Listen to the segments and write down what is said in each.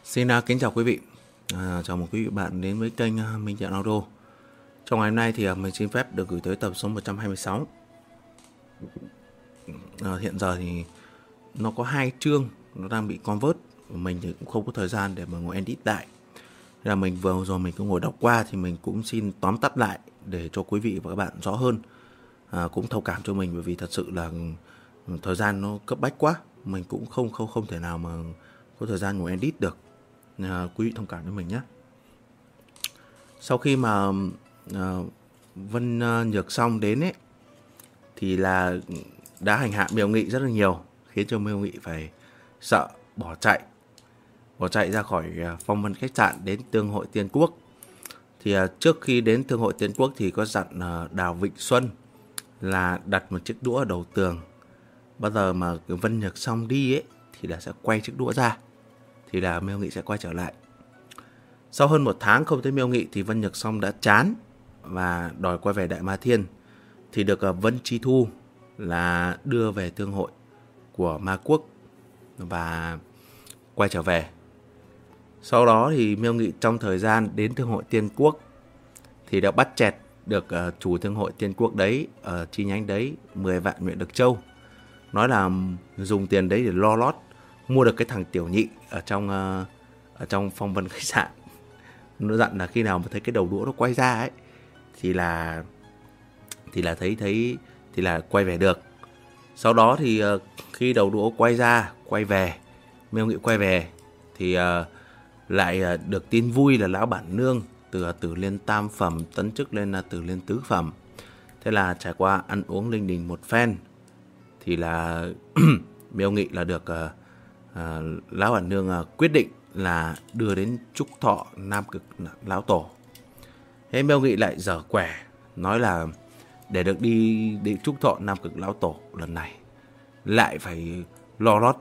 Xin kính chào quý vị. Chào mừng quý vị bạn đến với kênh Minh Thiện Audio. Trong ngày hôm nay thì mình xin phép được gửi tới tập số 126. Hiện giờ thì nó có 2 chương nó đang bị convert. Mình thì cũng không có thời gian để mà ngồi edit lại. Nên là mình vừa rồi mình cứ ngồi đọc qua thì mình cũng xin tóm tắt lại để cho quý vị và các bạn rõ hơn. Cũng thông cảm cho mình bởi vì thật sự là thời gian nó cấp bách quá. Mình cũng không thể nào mà có thời gian ngồi edit được. Quý vị thông cảm cho mình nhé. Sau khi mà Vân Nhược Song đến ấy thì là đã hành hạ Miêu Nghị rất là nhiều, khiến cho Miêu Nghị phải sợ bỏ chạy ra khỏi Phong Vân khách sạn đến Tương Hội Tiên Quốc. Thì trước khi đến Tương Hội Tiên Quốc thì có dặn Đào Vịnh Xuân là đặt một chiếc đũa ở đầu tường. Bao giờ mà Vân Nhược Song đi ấy thì là sẽ quay chiếc đũa ra, thì là Miêu Nghị sẽ quay trở lại. Sau hơn 1 tháng không thấy Miêu Nghị thì Vân Nhược Song đã chán và đòi quay về Đại Ma Thiên. Thì được Vân Chi Thu là đưa về Tương Hội của Ma Quốc và quay trở về. Sau đó thì Miêu Nghị trong thời gian đến Tương Hội Tiên Quốc thì đã bắt chẹt được chủ Tương Hội Tiên Quốc đấy ở chi nhánh đấy 10 vạn Nguyện Lực Châu. Nói là dùng tiền đấy để lo lót mua được cái thằng Tiểu Nhị ở trong Phong Vân khách sạn. Nó dặn là khi nào mà thấy cái đầu đũa nó quay ra ấy thì là thấy thì là quay về được. Sau đó thì khi đầu đũa quay về Miêu Nghị quay về thì lại được tin vui là lão bản nương từ Tử Liên Tam Phẩm tấn chức lên Tử Liên Tứ Phẩm. Thế là trải qua ăn uống linh đình một phen thì là Miêu Nghị là được lão bản nương quyết định là đưa đến trúc thọ Nam Cực Lão Tổ. Thế Miêu Nghị lại dở quẻ nói là để được đi trúc thọ Nam Cực Lão Tổ lần này lại phải lo lót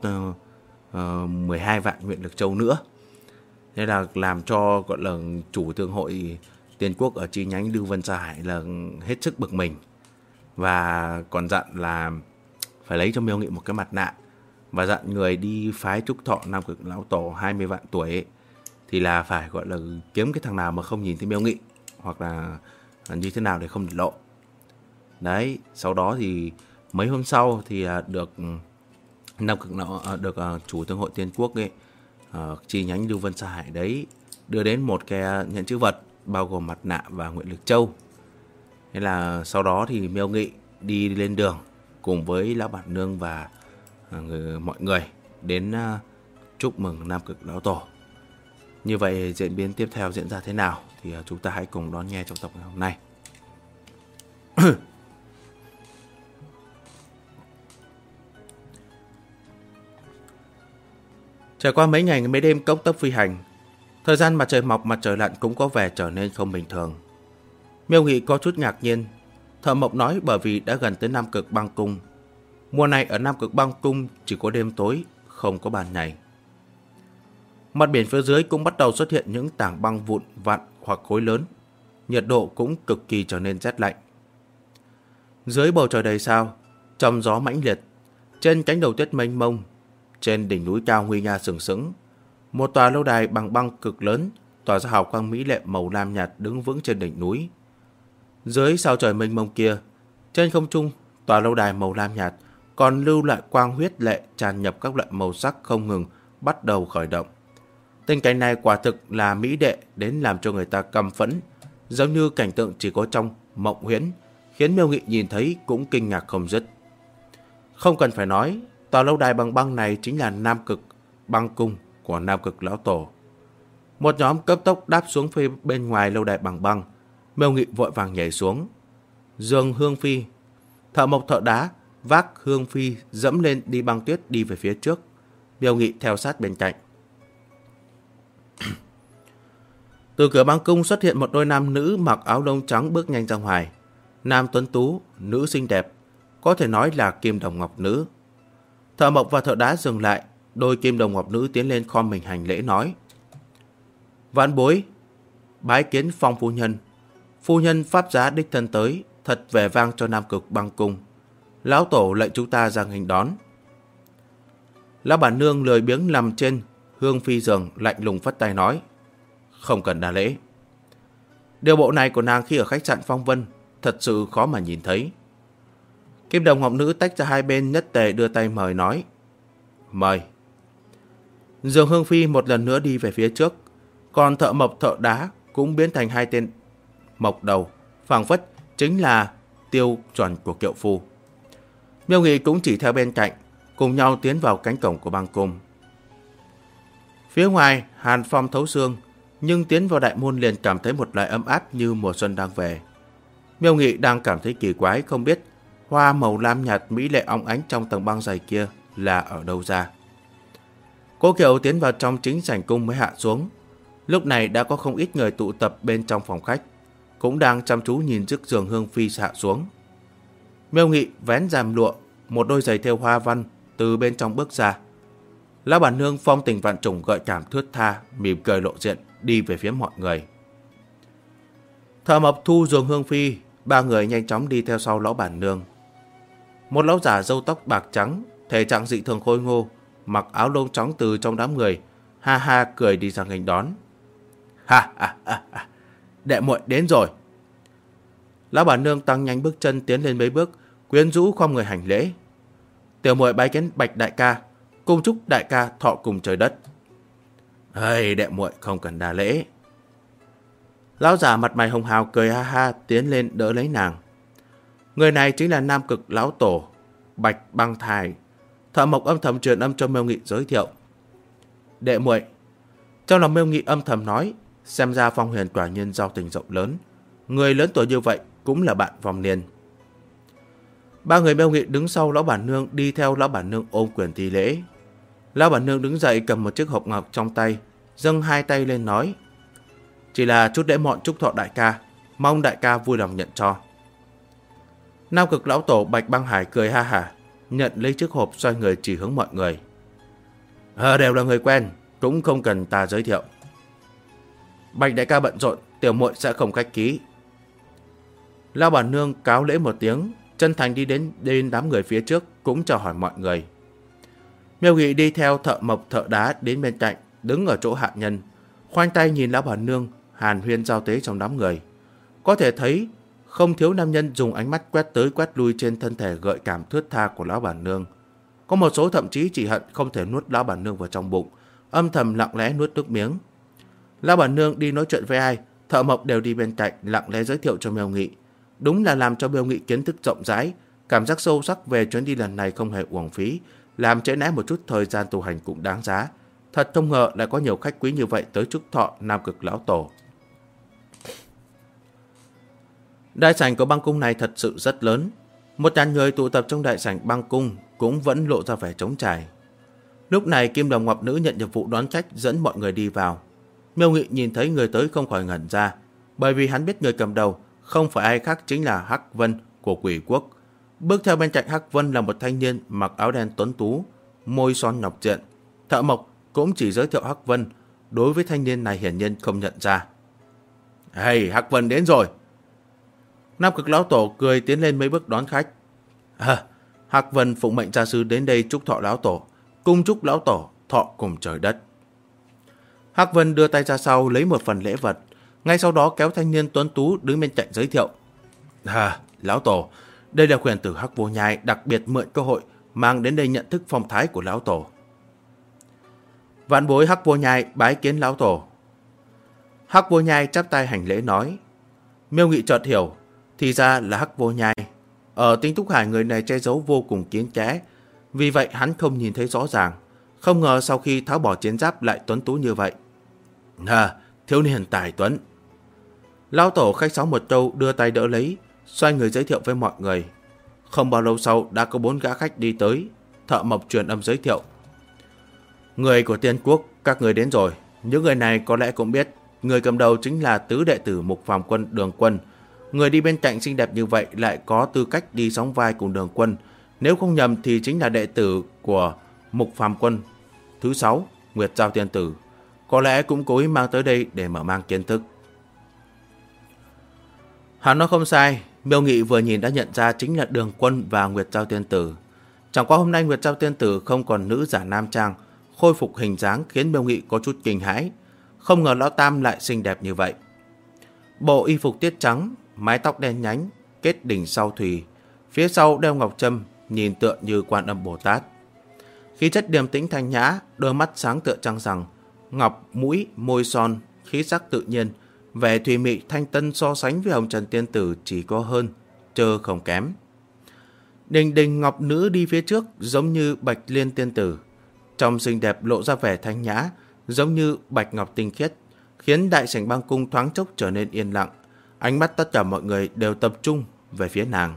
12 vạn Nguyện Lực Châu nữa. Thế là làm cho gọi là chủ Tương Hội Tiên Quốc ở chi nhánh Lưu Vân Sa Hải là hết sức bực mình, và còn dặn là phải lấy cho Miêu Nghị một cái mặt nạ và dặn người đi phái trúc thọ Nam Cực Lão Tổ 20 vạn tuổi ấy, thì là phải gọi là kiếm cái thằng nào mà không nhìn thấy Miêu Nghị hoặc là như thế nào để không lộ. Đấy, sau đó thì mấy hôm sau thì được Nam Cực được chủ Tương Hội Tiên Quốc ấy chi nhánh Lưu Vân Sa Hải đấy đưa đến một cái nhận chữ vật bao gồm mặt nạ và Nguyện Lực Châu. Thế là sau đó thì Miêu Nghị đi lên đường cùng với lão bản nương và mọi người đến chúc mừng Nam Cực Lão Tổ. Như vậy diễn biến tiếp theo diễn ra thế nào thì chúng ta hãy cùng đón nghe trong tập ngày hôm nay. Trải qua mấy ngày mấy đêm cốc tốc phi hành, thời gian mặt trời mọc mặt trời lặn cũng có vẻ trở nên không bình thường. Miêu Nghị có chút ngạc nhiên. Thợ mộc nói bởi vì đã gần tới Nam Cực Băng Cung. Mùa này ở Nam Cực Băng Cung chỉ có đêm tối, không có ban ngày. Mặt biển phía dưới cũng bắt đầu xuất hiện những tảng băng vụn vặn hoặc khối lớn. Nhiệt độ cũng cực kỳ trở nên rét lạnh. Dưới bầu trời đầy sao, trong gió mãnh liệt, trên cánh đồng tuyết mênh mông, trên đỉnh núi cao nguy nga sừng sững, một tòa lâu đài bằng băng cực lớn tỏa ra hào quang mỹ lệ màu lam nhạt đứng vững trên đỉnh núi. Dưới sao trời mênh mông kia, trên không trung, tòa lâu đài màu lam nhạt còn lưu lại quang huyết lệ tràn nhập các loại màu sắc không ngừng bắt đầu khởi động. Tình cảnh này quả thực là mỹ đệ đến làm cho người ta căm phẫn, giống như cảnh tượng chỉ có trong mộng huyễn, khiến Miêu Nghị nhìn thấy cũng kinh ngạc không dứt. Không cần phải nói, tòa lâu đài bằng băng này chính là Nam Cực Băng Cung của Nam Cực Lão Tổ. Một nhóm cấp tốc đáp xuống phía bên ngoài lâu đài bằng băng. Miêu Nghị vội vàng nhảy xuống. Dương Hương Phi, thợ mộc thợ đá, vác Hương Phi dẫm lên đi băng tuyết đi về phía trước. Miêu Nghị theo sát bên cạnh. Từ cửa băng cung xuất hiện một đôi nam nữ mặc áo lông trắng bước nhanh ra ngoài. Nam tuấn tú, nữ xinh đẹp, có thể nói là kim đồng ngọc nữ. Thợ mộc và thợ đá dừng lại, đôi kim đồng ngọc nữ tiến lên khom mình hành lễ nói: Vãn bối, bái kiến Phong phu nhân. Phu nhân pháp giá đích thân tới, thật vẻ vang cho Nam Cực Băng Cung. Lão Tổ lệnh chúng ta ra nghênh đón. Lão bản nương lười biếng nằm trên Hương Phi Dường lạnh lùng phất tay nói, không cần đa lễ. Điều bộ này của nàng khi ở khách sạn Phong Vân thật sự khó mà nhìn thấy. Kim Đồng Ngọc Nữ tách ra hai bên, nhất tề đưa tay mời nói, mời. Dương Hương Phi một lần nữa đi về phía trước, còn thợ mộc thợ đá cũng biến thành hai tên mộc đầu, phảng phất chính là tiêu chuẩn của kiệu phu. Miêu Nghị cũng chỉ theo bên cạnh, cùng nhau tiến vào cánh cổng của băng cung. Phía ngoài hàn phong thấu xương, nhưng tiến vào đại môn liền cảm thấy một loại ấm áp như mùa xuân đang về. Miêu Nghị đang cảm thấy kỳ quái, không biết hoa màu lam nhạt mỹ lệ óng ánh trong tầng băng dày kia là ở đâu ra. Cố Kiều tiến vào trong chính sảnh cung mới hạ xuống. Lúc này đã có không ít người tụ tập bên trong phòng khách, cũng đang chăm chú nhìn chiếc giường Hương Phi hạ xuống. Miêu Nghị vén rèm lụa, một đôi giày thêu hoa văn từ bên trong bước ra. Lão bản nương phong tình vạn trùng gợi cảm thướt tha, mỉm cười lộ diện đi về phía mọi người. Thợ mộc thu giường Hương Phi, ba người nhanh chóng đi theo sau lão bản nương. Một lão giả râu tóc bạc trắng, thể trạng dị thường khôi ngô, mặc áo lông trắng từ trong đám người, ha ha cười đi sang nghênh đón. Ha ha ha ha, đệ muội đến rồi. Lão bản nương tăng nhanh bước chân tiến lên mấy bước, quyến rũ khom người hành lễ. Tiểu muội bái kiến Bạch đại ca, cùng chúc đại ca thọ cùng trời đất. Hey, đệ muội không cần đa lễ. Lão giả mặt mày hồng hào cười ha ha tiến lên đỡ lấy nàng. Người này chính là Nam Cực lão tổ Bạch Băng Thải. Thợ mộc âm thầm truyền âm cho Miêu Nghị giới thiệu. Đệ muội. Trong lòng Miêu Nghị âm thầm nói, xem ra Phong Huyền quả nhiên giao tình rộng lớn, người lớn tuổi như vậy cũng là bạn vòng niên. Ba người Miêu Nghị đứng sau lão bản nương, đi theo lão bản nương ôm quyền thi lễ. Lão bản nương đứng dậy cầm một chiếc hộp ngọc trong tay, dâng hai tay lên nói, chỉ là chút lễ mọn chúc thọ đại ca, mong đại ca vui lòng nhận cho. Nam Cực lão tổ Bạch Băng Hải cười ha hả, nhận lấy chiếc hộp, xoay người chỉ hướng mọi người. Đều là người quen, cũng không cần ta giới thiệu. Bạch đại ca bận rộn, tiểu muội sẽ không khách khí. Lão bản nương cáo lễ một tiếng, chân thành đi đến đám người phía trước, cũng chào hỏi mọi người. Miêu Nghị đi theo thợ mộc thợ đá đến bên cạnh, đứng ở chỗ hạ nhân, khoanh tay nhìn lão bản nương hàn huyên giao tế trong đám người. Có thể thấy không thiếu nam nhân dùng ánh mắt quét tới quét lui trên thân thể gợi cảm thướt tha của lão bản nương. Có một số thậm chí chỉ hận không thể nuốt lão bản nương vào trong bụng, âm thầm lặng lẽ nuốt nước miếng. Lão bản nương đi nói chuyện với ai, thợ mộc đều đi bên cạnh lặng lẽ giới thiệu cho Miêu Nghị. Đúng là làm cho Miêu Nghị kiến thức rộng rãi, cảm giác sâu sắc về chuyến đi lần này không hề uổng phí, làm trễ nải một chút thời gian tu hành cũng đáng giá. Thật không ngờ lại có nhiều khách quý như vậy tới chúc thọ Nam Cực lão tổ. Đại sảnh của băng cung này thật sự rất lớn. 1.000 người tụ tập trong đại sảnh băng cung cũng vẫn lộ ra vẻ trống trải. Lúc này Kim Đồng Ngọc Nữ nhận nhiệm vụ đón khách dẫn mọi người đi vào. Miêu Nghị nhìn thấy người tới không khỏi ngẩn ra, bởi vì hắn biết người cầm đầu không phải ai khác chính là Hắc Vân của Quỷ Quốc. Bước theo bên cạnh Hắc Vân là một thanh niên mặc áo đen tuấn tú, môi son ngọc diện. Thợ mộc cũng chỉ giới thiệu Hắc Vân, đối với thanh niên này hiển nhiên không nhận ra. Hey, Hắc Vân đến rồi. Nam Cực lão tổ cười tiến lên mấy bước đón khách. Hắc Vân phụng mệnh gia sư đến đây chúc thọ lão tổ, cung chúc lão tổ thọ cùng trời đất. Hắc Vân đưa tay ra sau lấy một phần lễ vật, ngay sau đó kéo thanh niên tuấn tú đứng bên cạnh giới thiệu. Lão tổ, đây là huyền tử Hắc Vô Nhai đặc biệt mượn cơ hội mang đến đây nhận thức phong thái của lão tổ. Vạn bối Hắc Vô Nhai bái kiến lão tổ. Hắc Vô Nhai chắp tay hành lễ nói. Miêu Nghị chợt hiểu, thì ra là Hắc Vô Nhai. Ở Tinh Túc Hải người này che giấu vô cùng kín kẽ, vì vậy hắn không nhìn thấy rõ ràng. Không ngờ sau khi tháo bỏ chiến giáp lại tuấn tú như vậy. Thiếu niên tài tuấn. Lão tổ khách sáo một câu đưa tay đỡ lấy, xoay người giới thiệu với mọi người. Không bao lâu sau đã có 4 gã khách đi tới. Thợ mộc truyền âm giới thiệu. Người của Tiên Quốc, các người đến rồi. Những người này có lẽ cũng biết, người cầm đầu chính là tứ đệ tử Mục Phàm Quân Đường Quân. Người đi bên cạnh xinh đẹp như vậy lại có tư cách đi sóng vai cùng Đường Quân. Nếu không nhầm thì chính là đệ tử của Mục Phàm Quân thứ 6, Nguyệt Giao Tiên Tử. Có lẽ cũng cố ý mang tới đây để mở mang kiến thức. Hắn nói không sai, Miêu Nghị vừa nhìn đã nhận ra chính là Đường Quân và Nguyệt Giao Tiên Tử. Chẳng qua hôm nay Nguyệt Giao Tiên Tử không còn nữ giả nam trang, khôi phục hình dáng khiến Miêu Nghị có chút kinh hãi. Không ngờ lão tam lại xinh đẹp như vậy. Bộ y phục tiết trắng, mái tóc đen nhánh, kết đỉnh sau thùy, phía sau đeo ngọc trâm, nhìn tựa như Quan Âm Bồ Tát. Khí chất điềm tĩnh thanh nhã, đôi mắt sáng tựa trăng rằm, ngọc, mũi, môi son, khí sắc tự nhiên, vẻ thùy mị thanh tân so sánh với Hồng Trần Tiên Tử chỉ có hơn, chơ không kém. Đình đình ngọc nữ đi phía trước giống như Bạch Liên Tiên Tử, trong xinh đẹp lộ ra vẻ thanh nhã, giống như bạch ngọc tinh khiết, khiến đại sảnh băng cung thoáng chốc trở nên yên lặng. Ánh mắt tất cả mọi người đều tập trung về phía nàng.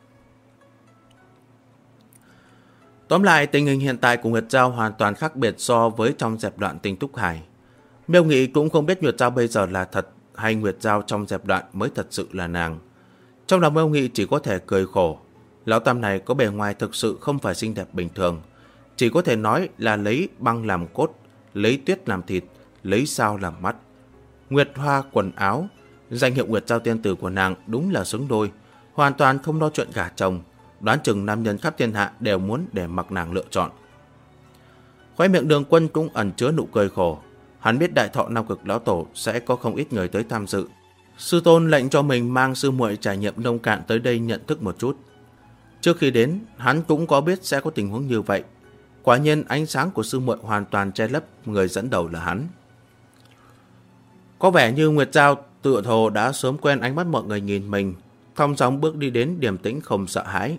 Tóm lại, tình hình hiện tại của Nguyệt Giao hoàn toàn khác biệt so với trong dẹp đoạn Tinh Túc Hải. Miêu Nghị cũng không biết Nguyệt Giao bây giờ là thật hay Nguyệt Giao trong dẹp đoạn mới thật sự là nàng. Trong lòng Miêu Nghị chỉ có thể cười khổ. Lão tam này có bề ngoài thực sự không phải xinh đẹp bình thường, chỉ có thể nói là lấy băng làm cốt, lấy tuyết làm thịt, lấy sao làm mắt. Nguyệt hoa quần áo, danh hiệu Nguyệt Giao Tiên Tử của nàng đúng là xứng đôi, hoàn toàn không lo chuyện gả chồng. Đoán chừng nam nhân khắp thiên hạ đều muốn để mặc nàng lựa chọn. Khóe miệng Đường Quân cũng ẩn chứa nụ cười khổ. Hắn biết đại thọ Nam Cực Lão Tổ sẽ có không ít người tới tham dự. Sư tôn lệnh cho mình mang sư muội trải nghiệm nông cạn tới đây nhận thức một chút. Trước khi đến, hắn cũng có biết sẽ có tình huống như vậy. Quả nhiên ánh sáng của sư muội hoàn toàn che lấp người dẫn đầu là hắn. Có vẻ như Nguyệt Giao tựa hồ đã sớm quen ánh mắt mọi người nhìn mình, thong dong bước đi đến điềm tĩnh không sợ hãi.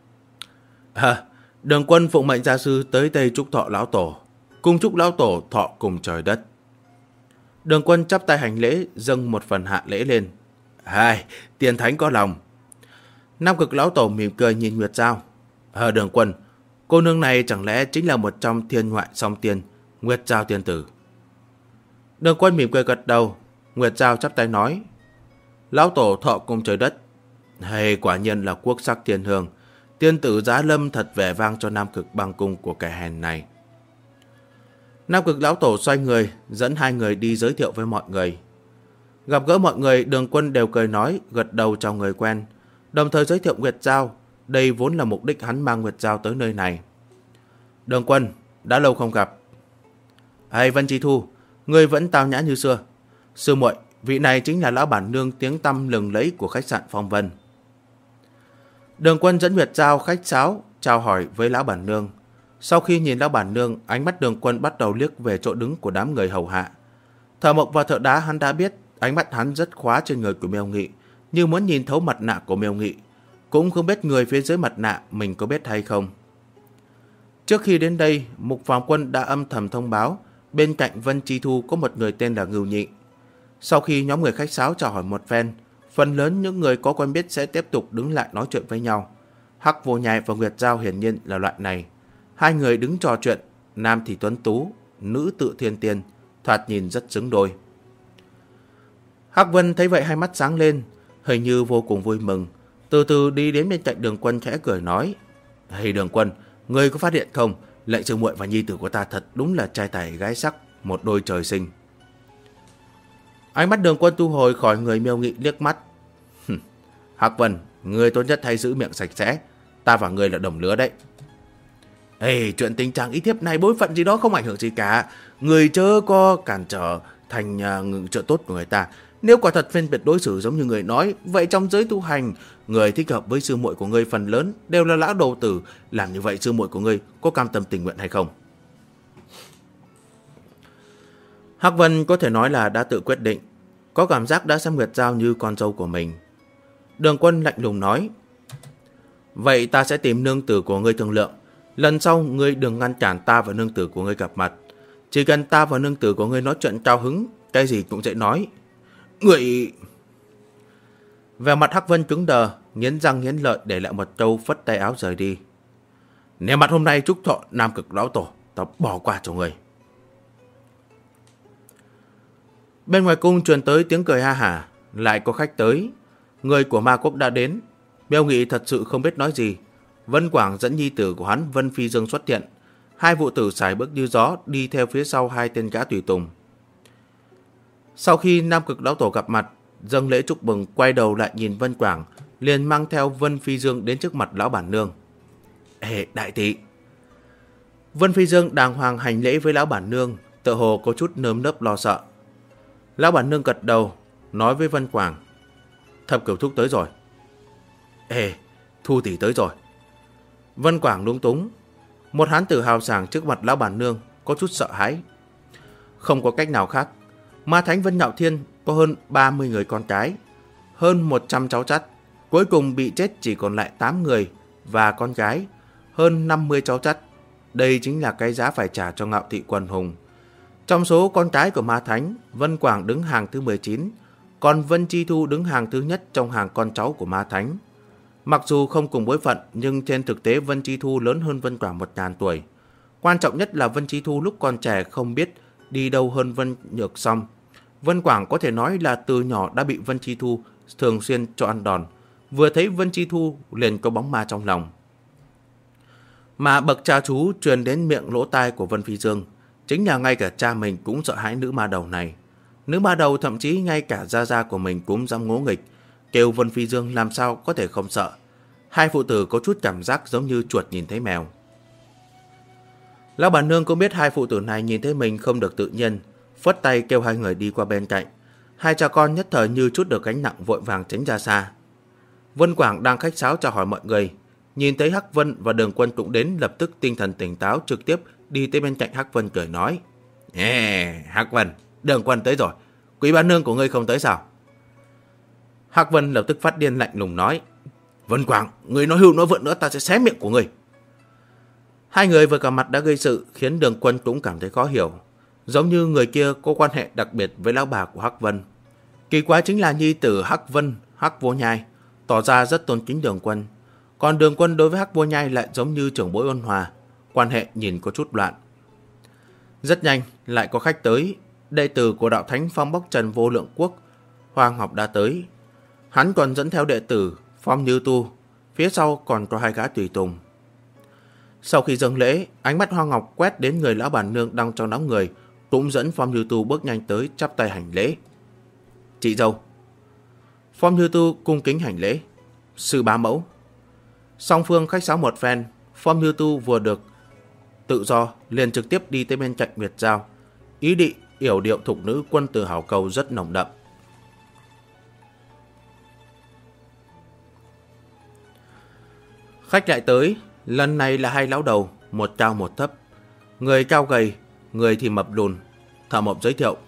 Đường Quân phụng mệnh gia sư tới đây chúc thọ lão tổ, cùng chúc lão tổ thọ cùng trời đất. Đường Quân chắp tay hành lễ, dâng một phần hạ lễ lên. Tiền thánh có lòng. Nam Cực Lão Tổ mỉm cười nhìn Nguyệt Giao. Đường Quân, cô nương này chẳng lẽ chính là một trong thiên ngoại song tiên, Nguyệt Giao tiên tử? Đường Quân mỉm cười gật đầu. Nguyệt Giao chắp tay nói: Lão Tổ thọ cùng trời đất. Quả nhiên là quốc sắc thiên hương, tiên tử giá lâm thật vẻ vang cho Nam Cực băng cung của kẻ hèn này. Nam Cực Lão Tổ xoay người, dẫn hai người đi giới thiệu với mọi người. Gặp gỡ mọi người, Đường Quân đều cười nói, gật đầu chào người quen, đồng thời giới thiệu Nguyệt Giao. Đây vốn là mục đích hắn mang Nguyệt Giao tới nơi này. Đường Quân, đã lâu không gặp. Vân Chi Thu, ngươi vẫn tao nhã như xưa. Sư muội, vị này chính là lão bản nương tiếng tăm lừng lẫy của khách sạn Phong Vân. Đường Quân dẫn Nguyệt Giao khách sáo chào hỏi với lão bản nương. Sau khi nhìn lão bản nương, ánh mắt Đường Quân bắt đầu liếc về chỗ đứng của đám người hầu hạ. Thợ mộc và thợ đá hắn đã biết, ánh mắt hắn rất khóa trên người của Miêu Nghị, như muốn nhìn thấu mặt nạ của Miêu Nghị. Cũng không biết người phía dưới mặt nạ mình có biết hay không. Trước khi đến đây, Mục Phàm Quân đã âm thầm thông báo bên cạnh Vân Chi Thu có một người tên là Ngưu Nhị. Sau khi nhóm người khách sáo chào hỏi một phen, phần lớn những người có quen biết sẽ tiếp tục đứng lại nói chuyện với nhau. Hắc Vô Nhai và Nguyệt Giao hiển nhiên là loại này. Hai người đứng trò chuyện, nam thì tuấn tú, nữ tự thiên tiên, thoạt nhìn rất xứng đôi. Hắc Vân thấy vậy hai mắt sáng lên, hình như vô cùng vui mừng, từ từ đi đến bên cạnh Đường Quân khẽ cười nói: Đường Quân, ngươi có phát hiện không, lệnh sư muội và nhi tử của ta thật đúng là trai tài gái sắc, một đôi trời sinh. Ánh mắt Đường Quân thu hồi khỏi người Miêu Nghị liếc mắt. Hắc Vân, ngươi tốt nhất hãy giữ miệng sạch sẽ, ta và ngươi là đồng lứa đấy. Chuyện tình trạng ý thiếp này bối phận gì đó không ảnh hưởng gì cả, người chớ có cản trở thành chuyện tốt của người ta. Nếu quả thật phân biệt đối xử giống như người nói, vậy trong giới tu hành, người thích hợp với sư muội của ngươi phần lớn đều là lão đầu tử. Làm như vậy sư muội của ngươi có cam tâm tình nguyện hay không? Hắc Vân có thể nói là đã tự quyết định, có cảm giác đã xem Nguyệt Giao như con dâu của mình. Đường Quân lạnh lùng nói: Vậy ta sẽ tìm nương tử của ngươi thương lượng. Lần sau ngươi đừng ngăn cản ta và nương tử của ngươi gặp mặt. Chỉ cần ta và nương tử của ngươi nói chuyện cao hứng, cái gì cũng dễ nói. Người... Về mặt Hắc Vân cứng đờ, nghiến răng nghiến lợi để lại một câu, phất tay áo rời đi. Nếu mặt hôm nay chúc thọ Nam Cực Lão Tổ, tao bỏ qua cho người. Bên ngoài cung truyền tới tiếng cười ha hả, lại có khách tới. Người của Ma Quốc đã đến. Miêu Nghị thật sự không biết nói gì. Vân Quảng dẫn nhi tử của hắn Vân Phi Dương xuất hiện. Hai phụ tử sải bước như gió đi theo phía sau hai tên gã tùy tùng. Sau khi Nam Cực Lão Tổ gặp mặt, dâng lễ chúc mừng, quay đầu lại nhìn Vân Quảng, liền mang theo Vân Phi Dương đến trước mặt lão bản nương. Đại tỷ. Vân Phi Dương đàng hoàng hành lễ với lão bản nương, tựa hồ có chút nơm nớp lo sợ. Lão bản nương gật đầu, nói với Vân Quảng: Thập Cửu thúc tới rồi. Ê, Thu tỷ tới rồi. Vân Quảng lúng túng. Một hán tử hào sảng trước mặt lão bản nương có chút sợ hãi. Không có cách nào khác, Ma Thánh Vân Nhạo Thiên có hơn 30 người con cái, hơn 100 cháu chắt, cuối cùng bị chết chỉ còn lại 8 người và con gái, hơn 50 cháu chắt. Đây chính là cái giá phải trả cho Ngạo Thị Quần Hùng. Trong số con cái của Ma Thánh, Vân Quảng đứng hàng thứ 19, còn Vân Chi Thu đứng hàng thứ nhất trong hàng con cháu của Ma Thánh. Mặc dù không cùng bối phận, nhưng trên thực tế Vân Chi Thu lớn hơn Vân Quảng 1000 tuổi. Quan trọng nhất là Vân Chi Thu lúc còn trẻ không biết đi đâu hơn Vân Nhược Song. Vân Quảng có thể nói là từ nhỏ đã bị Vân Chi Thu thường xuyên cho ăn đòn. Vừa thấy Vân Chi Thu liền có bóng ma trong lòng. Mà bậc cha chú truyền đến miệng lỗ tai của Vân Phi Dương chính là ngay cả cha mình cũng sợ hãi nữ ma đầu này. Nữ ma đầu thậm chí ngay cả gia gia của mình cũng dám ngỗ nghịch, kêu Vân Phi Dương làm sao có thể không sợ. Hai phụ tử có chút cảm giác giống như chuột nhìn thấy mèo. Lão bản nương cũng biết hai phụ tử này nhìn thấy mình không được tự nhiên, phất tay kêu hai người đi qua bên cạnh. Hai cha con nhất thời như chút được gánh nặng vội vàng tránh ra xa. Vân Quảng đang khách sáo chào hỏi mọi người, nhìn thấy Hắc Vân và Đường Quân cũng đến, lập tức tinh thần tỉnh táo trực tiếp đi tới bên cạnh Hắc Vân cười nói: Hắc Vân, Đường Quân tới rồi, quý bán nương của ngươi không tới sao? Hắc Vân lập tức phát điên lạnh lùng nói: Vân Quảng, ngươi nói hưu nói vượn nữa ta sẽ xé miệng của ngươi. Hai người vừa cả mặt đã gây sự khiến Đường Quân cũng cảm thấy khó hiểu, giống như người kia có quan hệ đặc biệt với lão bà của Hắc Vân. Kỳ quái chính là nhi tử Hắc Vân, Hắc Vô Nhai tỏ ra rất tôn kính Đường Quân, còn Đường Quân đối với Hắc Vô Nhai lại giống như trưởng bối ôn hòa, quan hệ nhìn có chút loạn. Rất nhanh lại có khách tới, đệ tử của đạo thánh Phong Bốc Trần Vô Lượng Quốc, Hoàng Học đã tới. Hắn còn dẫn theo đệ tử Phong Như Tu, phía sau còn có hai gã tùy tùng. Sau khi dâng lễ, ánh mắt Hoa Ngọc quét đến người lão bản nương đang trong đám người, cũng dẫn Phong Như Tu bước nhanh tới chắp tay hành lễ. Chị dâu. Phong Như Tu cung kính hành lễ. Sư bá mẫu. Song phương khách sáo một phen, Phong Như Tu vừa được tự do liền trực tiếp đi tới bên cạnh Nguyệt Giao. Ý định yểu điệu thục nữ quân tử hảo cầu rất nồng đậm. Khách lại tới, lần này là hai lão đầu, một cao một thấp. Người cao gầy, người thì mập lùn. Thợ mộc giới thiệu: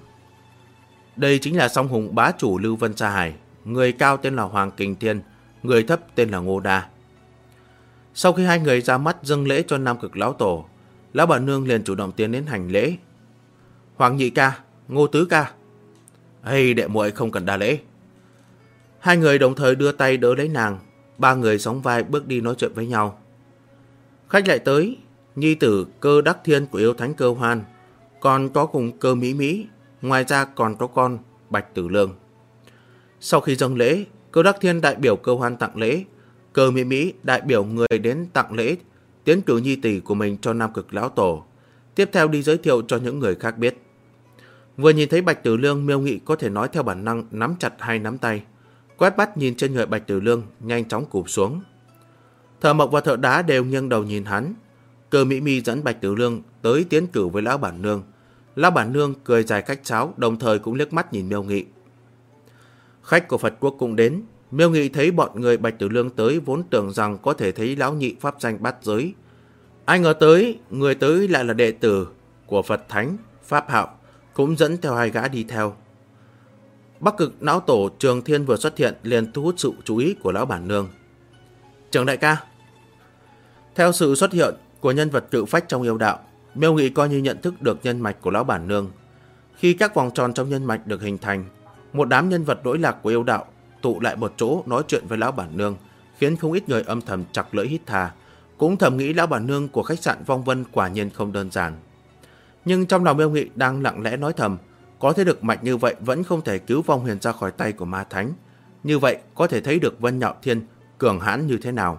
đây chính là song hùng bá chủ Lưu Vân Sa Hải. Người cao tên là Hoàng Kình Thiên, người thấp tên là Ngô Đa. Sau khi hai người ra mắt dâng lễ cho Nam Cực lão tổ, lão bản nương liền chủ động tiến đến hành lễ. Hoàng nhị ca, Ngô tứ ca. Hay đệ muội không cần đa lễ. Hai người đồng thời đưa tay đỡ lấy nàng. Ba người sóng vai bước đi nói chuyện với nhau. Khách lại tới, nhi tử Cơ Đắc Thiên của yêu thánh Cơ Hoan, còn có cùng Cơ Mỹ Mỹ, ngoài ra còn có con Bạch Tử Lương. Sau khi dâng lễ, Cơ Đắc Thiên đại biểu Cơ Hoan tặng lễ, Cơ Mỹ Mỹ đại biểu người đến tặng lễ, tiến cử nhi tỷ của mình cho Nam Cực lão tổ, tiếp theo đi giới thiệu cho những người khác biết. Vừa nhìn thấy Bạch Tử Lương, Miêu Nghị có thể nói theo bản năng nắm chặt hai nắm tay, quét mắt nhìn trên người Bạch Tử Lương, nhanh chóng cụp xuống. Thợ mộc và thợ đá đều nghiêng đầu nhìn hắn. Cơ Mỹ Mi dẫn Bạch Tử Lương tới tiến cử với lão bản nương. Lão bản nương cười dài khách sáo, đồng thời cũng liếc mắt nhìn Miêu Nghị. Khách của Phật quốc cũng đến. Miêu Nghị thấy bọn người Bạch Tử Lương tới vốn tưởng rằng có thể thấy lão nhị pháp danh bát giới. Ai ngờ tới, người tới lại là đệ tử của Phật Thánh, Pháp Hạo, cũng dẫn theo hai gã đi theo. Bắc Cực lão tổ Trường Thiên vừa xuất hiện liền thu hút sự chú ý của lão bản nương. Trường đại ca. Theo sự xuất hiện của nhân vật cự phách trong yêu đạo, Miêu Nghị coi như nhận thức được nhân mạch của lão bản nương. Khi các vòng tròn trong nhân mạch được hình thành, một đám nhân vật lỗi lạc của yêu đạo tụ lại một chỗ nói chuyện với lão bản nương, khiến không ít người âm thầm chặt lưỡi hít thà, cũng thầm nghĩ lão bản nương của khách sạn Vong Vân quả nhiên không đơn giản. Nhưng trong lòng Miêu Nghị đang lặng lẽ nói thầm, có thể được mạch như vậy vẫn không thể cứu Vong Huyền ra khỏi tay của Ma Thánh. Như vậy có thể thấy được Vân Nhạo Thiên cường hãn như thế nào.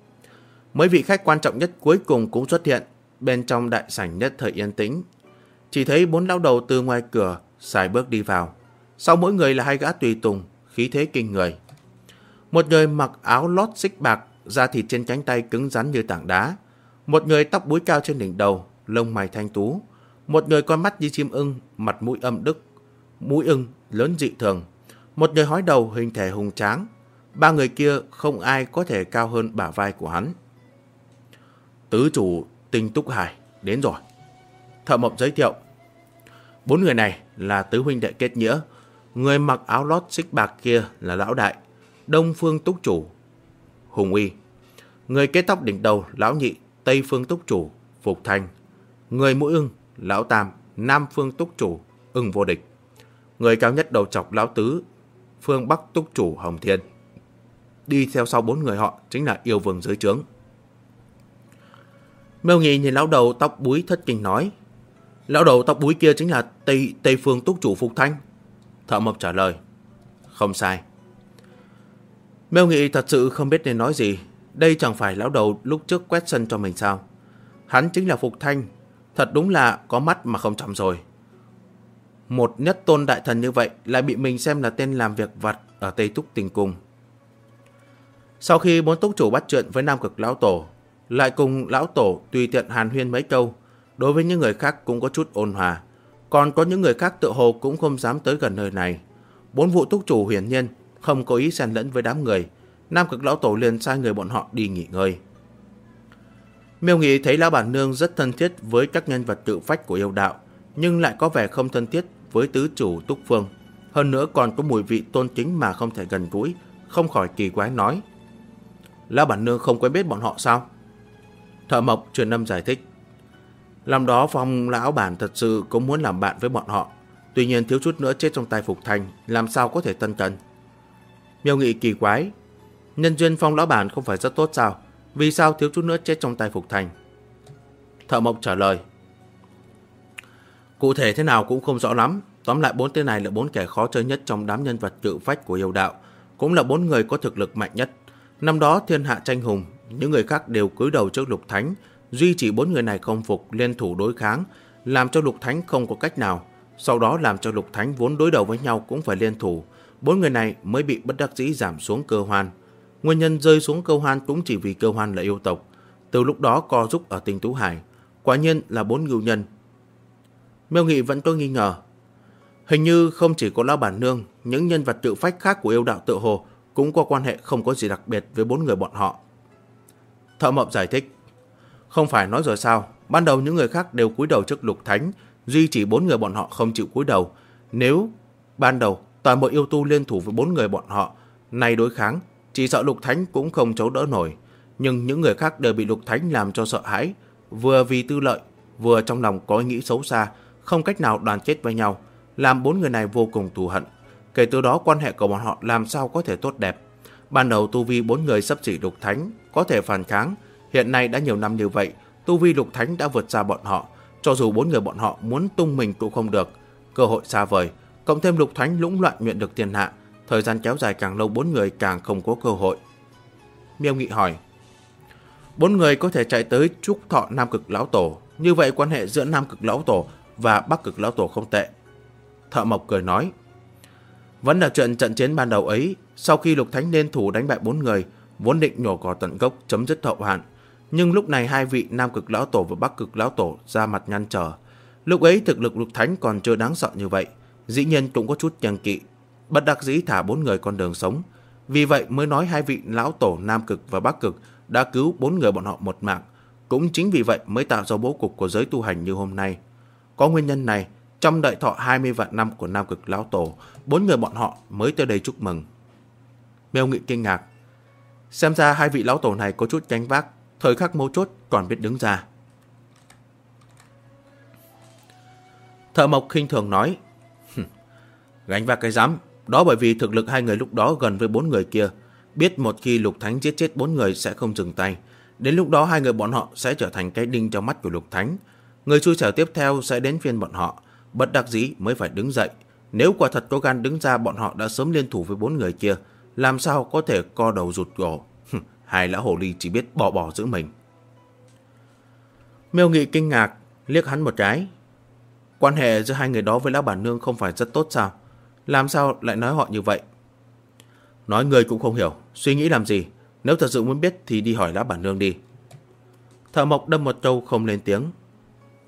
Mấy vị khách quan trọng nhất cuối cùng cũng xuất hiện. Bên trong đại sảnh nhất thời yên tĩnh, chỉ thấy bốn lão đầu từ ngoài cửa sải bước đi vào. Sau mỗi người là hai gã tùy tùng, khí thế kinh người. Một người mặc áo lót xích bạc, da thịt trên cánh tay cứng rắn như tảng đá. Một người tóc búi cao trên đỉnh đầu, lông mày thanh tú, một người con mắt như chim ưng, mặt mũi âm đức, mũi ưng lớn dị thường, một người hói đầu hình thể hùng tráng. Ba người kia không ai có thể cao hơn bả vai của hắn. Tứ chủ Tinh Túc Hải đến rồi. Thợ mộc giới thiệu. 4 người này là tứ huynh đệ kết nghĩa. Người mặc áo lót xích bạc kia là lão đại, Đông Phương Túc chủ Hùng Uy. Người kết tóc đỉnh đầu lão nhị, Tây Phương Túc chủ Phục Thanh. Người mũi ưng lão tam, Nam Phương Túc chủ Ưng Vô Địch. Người cao nhất đầu chọc lão tứ, Phương Bắc Túc chủ Hồng Thiên. Đi theo sau 4 người họ chính là yêu vương dưới trướng. Miêu Nghị nhìn lão đầu tóc búi thất kinh nói. Lão đầu tóc búi kia chính là Tây Phương Túc chủ Phục Thanh. Thợ mộc trả lời. Không sai. Miêu Nghị thật sự không biết nên nói gì. Đây chẳng phải lão đầu lúc trước quét sân cho mình sao? Hắn chính là Phục Thanh. Thật đúng là có mắt mà không chậm rồi. Một nhất tôn đại thần như vậy lại bị mình xem là tên làm việc vặt ở Tây Túc Tình Cung. Sau khi 4 túc chủ bắt chuyện với Nam Cực lão tổ, lại cùng lão tổ tùy tiện hàn huyên mấy câu, đối với những người khác cũng có chút ôn hòa. Còn có những người khác tự hồ cũng không dám tới gần nơi này. 4 vụ túc chủ hiển nhiên không có ý xen lẫn với đám người. Nam Cực lão tổ liền sai người bọn họ đi nghỉ ngơi. Miêu Nghị thấy lão bản nương rất thân thiết với các nhân vật tự phách của yêu đạo, nhưng lại có vẻ không thân thiết với tứ chủ Túc Phương. Hơn nữa còn có mùi vị tôn kính mà không thể gần gũi, không khỏi kỳ quái nói. Lão bản nương không quen biết bọn họ sao? Thợ mộc truyền âm giải thích. Làm đó Phong lão bản thật sự cũng muốn làm bạn với bọn họ, tuy nhiên thiếu chút nữa chết trong tay Phục Thành, làm sao có thể tân cần. Miêu Nghị kỳ quái. Nhân duyên Phong lão bản không phải rất tốt sao? Vì sao thiếu chút nữa chết trong tay Phục Thành? Thợ mộc trả lời. Cụ thể thế nào cũng không rõ lắm. Tóm lại 4 tên này là 4 kẻ khó chơi nhất trong đám nhân vật cự phách của yêu đạo, cũng là 4 người có thực lực mạnh nhất. Năm đó thiên hạ tranh hùng, những người khác đều cúi đầu trước Lục Thánh, duy chỉ 4 người này không phục liên thủ đối kháng, làm cho Lục Thánh không có cách nào. Sau đó làm cho Lục Thánh vốn đối đầu với nhau cũng phải liên thủ. 4 người này mới bị bất đắc dĩ giảm xuống cơ hoan. Nguyên nhân rơi xuống cơ hoan cũng chỉ vì cơ hoan là yêu tộc. Từ lúc đó co giúp ở Tinh Tú Hải. Quả nhiên là 4 ngưu nhân. Miêu Nghị vẫn có nghi ngờ. Hình như không chỉ có lão bản nương, những nhân vật tự phách khác của yêu đạo tự hồ cũng có quan hệ không có gì đặc biệt với 4 người bọn họ. Thợ mộc giải thích. Không phải nói rồi sao, ban đầu những người khác đều cúi đầu trước Lục Thánh, duy chỉ 4 người bọn họ không chịu cúi đầu. Nếu ban đầu toàn bộ yêu tu liên thủ với 4 người bọn họ nay đối kháng, chỉ sợ Lục Thánh cũng không chống đỡ nổi. Nhưng những người khác đều bị Lục Thánh làm cho sợ hãi, vừa vì tư lợi, vừa trong lòng có ý nghĩ xấu xa, không cách nào đoàn kết với nhau, làm 4 người này vô cùng thù hận. Kể từ đó quan hệ của bọn họ làm sao có thể tốt đẹp. Ban đầu tu vi 4 người xấp xỉ Lục Thánh có thể phản kháng, hiện nay đã nhiều năm như vậy, tu vi Lục Thánh đã vượt xa bọn họ, cho dù 4 người bọn họ muốn tung mình cũng không được. Cơ hội xa vời, cộng thêm Lục Thánh lũng loạn nguyện được thiên hạ, thời gian kéo dài càng lâu 4 người càng không có cơ hội. Miêu Nghị hỏi. 4 người có thể chạy tới chúc thọ Nam Cực lão tổ, như vậy quan hệ giữa Nam Cực lão tổ và Bắc Cực lão tổ không tệ. Thợ mộc cười nói. Vẫn là chuyện trận chiến ban đầu ấy, sau khi Lục Thánh liên thủ đánh bại 4 người, vốn định nhổ cỏ tận gốc chấm dứt hậu hạn, nhưng lúc này hai vị Nam Cực lão tổ và Bắc Cực lão tổ ra mặt ngăn trở. Lúc ấy thực lực Lục Thánh còn chưa đáng sợ như vậy, dĩ nhiên cũng có chút kiêng kỵ, bất đắc dĩ thả 4 người con đường sống. Vì vậy mới nói hai vị lão tổ Nam Cực và Bắc Cực đã cứu 4 người bọn họ một mạng. Cũng chính vì vậy mới tạo ra bố cục của giới tu hành như hôm nay. Có nguyên nhân này, trong đợi thọ 20 vạn năm của Nam Cực lão tổ, 4 người bọn họ mới tới đây chúc mừng. Miêu Nghị kinh ngạc. Xem ra hai vị lão tổ này có chút gánh vác, thời khắc mấu chốt còn biết đứng ra. Thợ mộc khinh thường nói. Gánh vác cái rắm, đó bởi vì thực lực hai người lúc đó gần với 4 người kia, biết một khi Lục Thánh giết chết 4 người sẽ không dừng tay. Đến lúc đó hai người bọn họ sẽ trở thành cái đinh trong mắt của Lục Thánh. Người xui xẻo tiếp theo sẽ đến phiên bọn họ, bất đắc dĩ mới phải đứng dậy. Nếu quả thật có gan đứng ra, bọn họ đã sớm liên thủ với 4 người kia, làm sao có thể co đầu rụt cổ. Hai lão hồ ly chỉ biết bỏ giữ mình. Miêu Nghị kinh ngạc, liếc hắn một cái. Quan hệ giữa hai người đó với lão bản nương không phải rất tốt sao? Làm sao lại nói họ như vậy? Nói người cũng không hiểu, suy nghĩ làm gì? Nếu thật sự muốn biết thì đi hỏi lão bản nương đi. Thợ mộc đâm một câu không lên tiếng.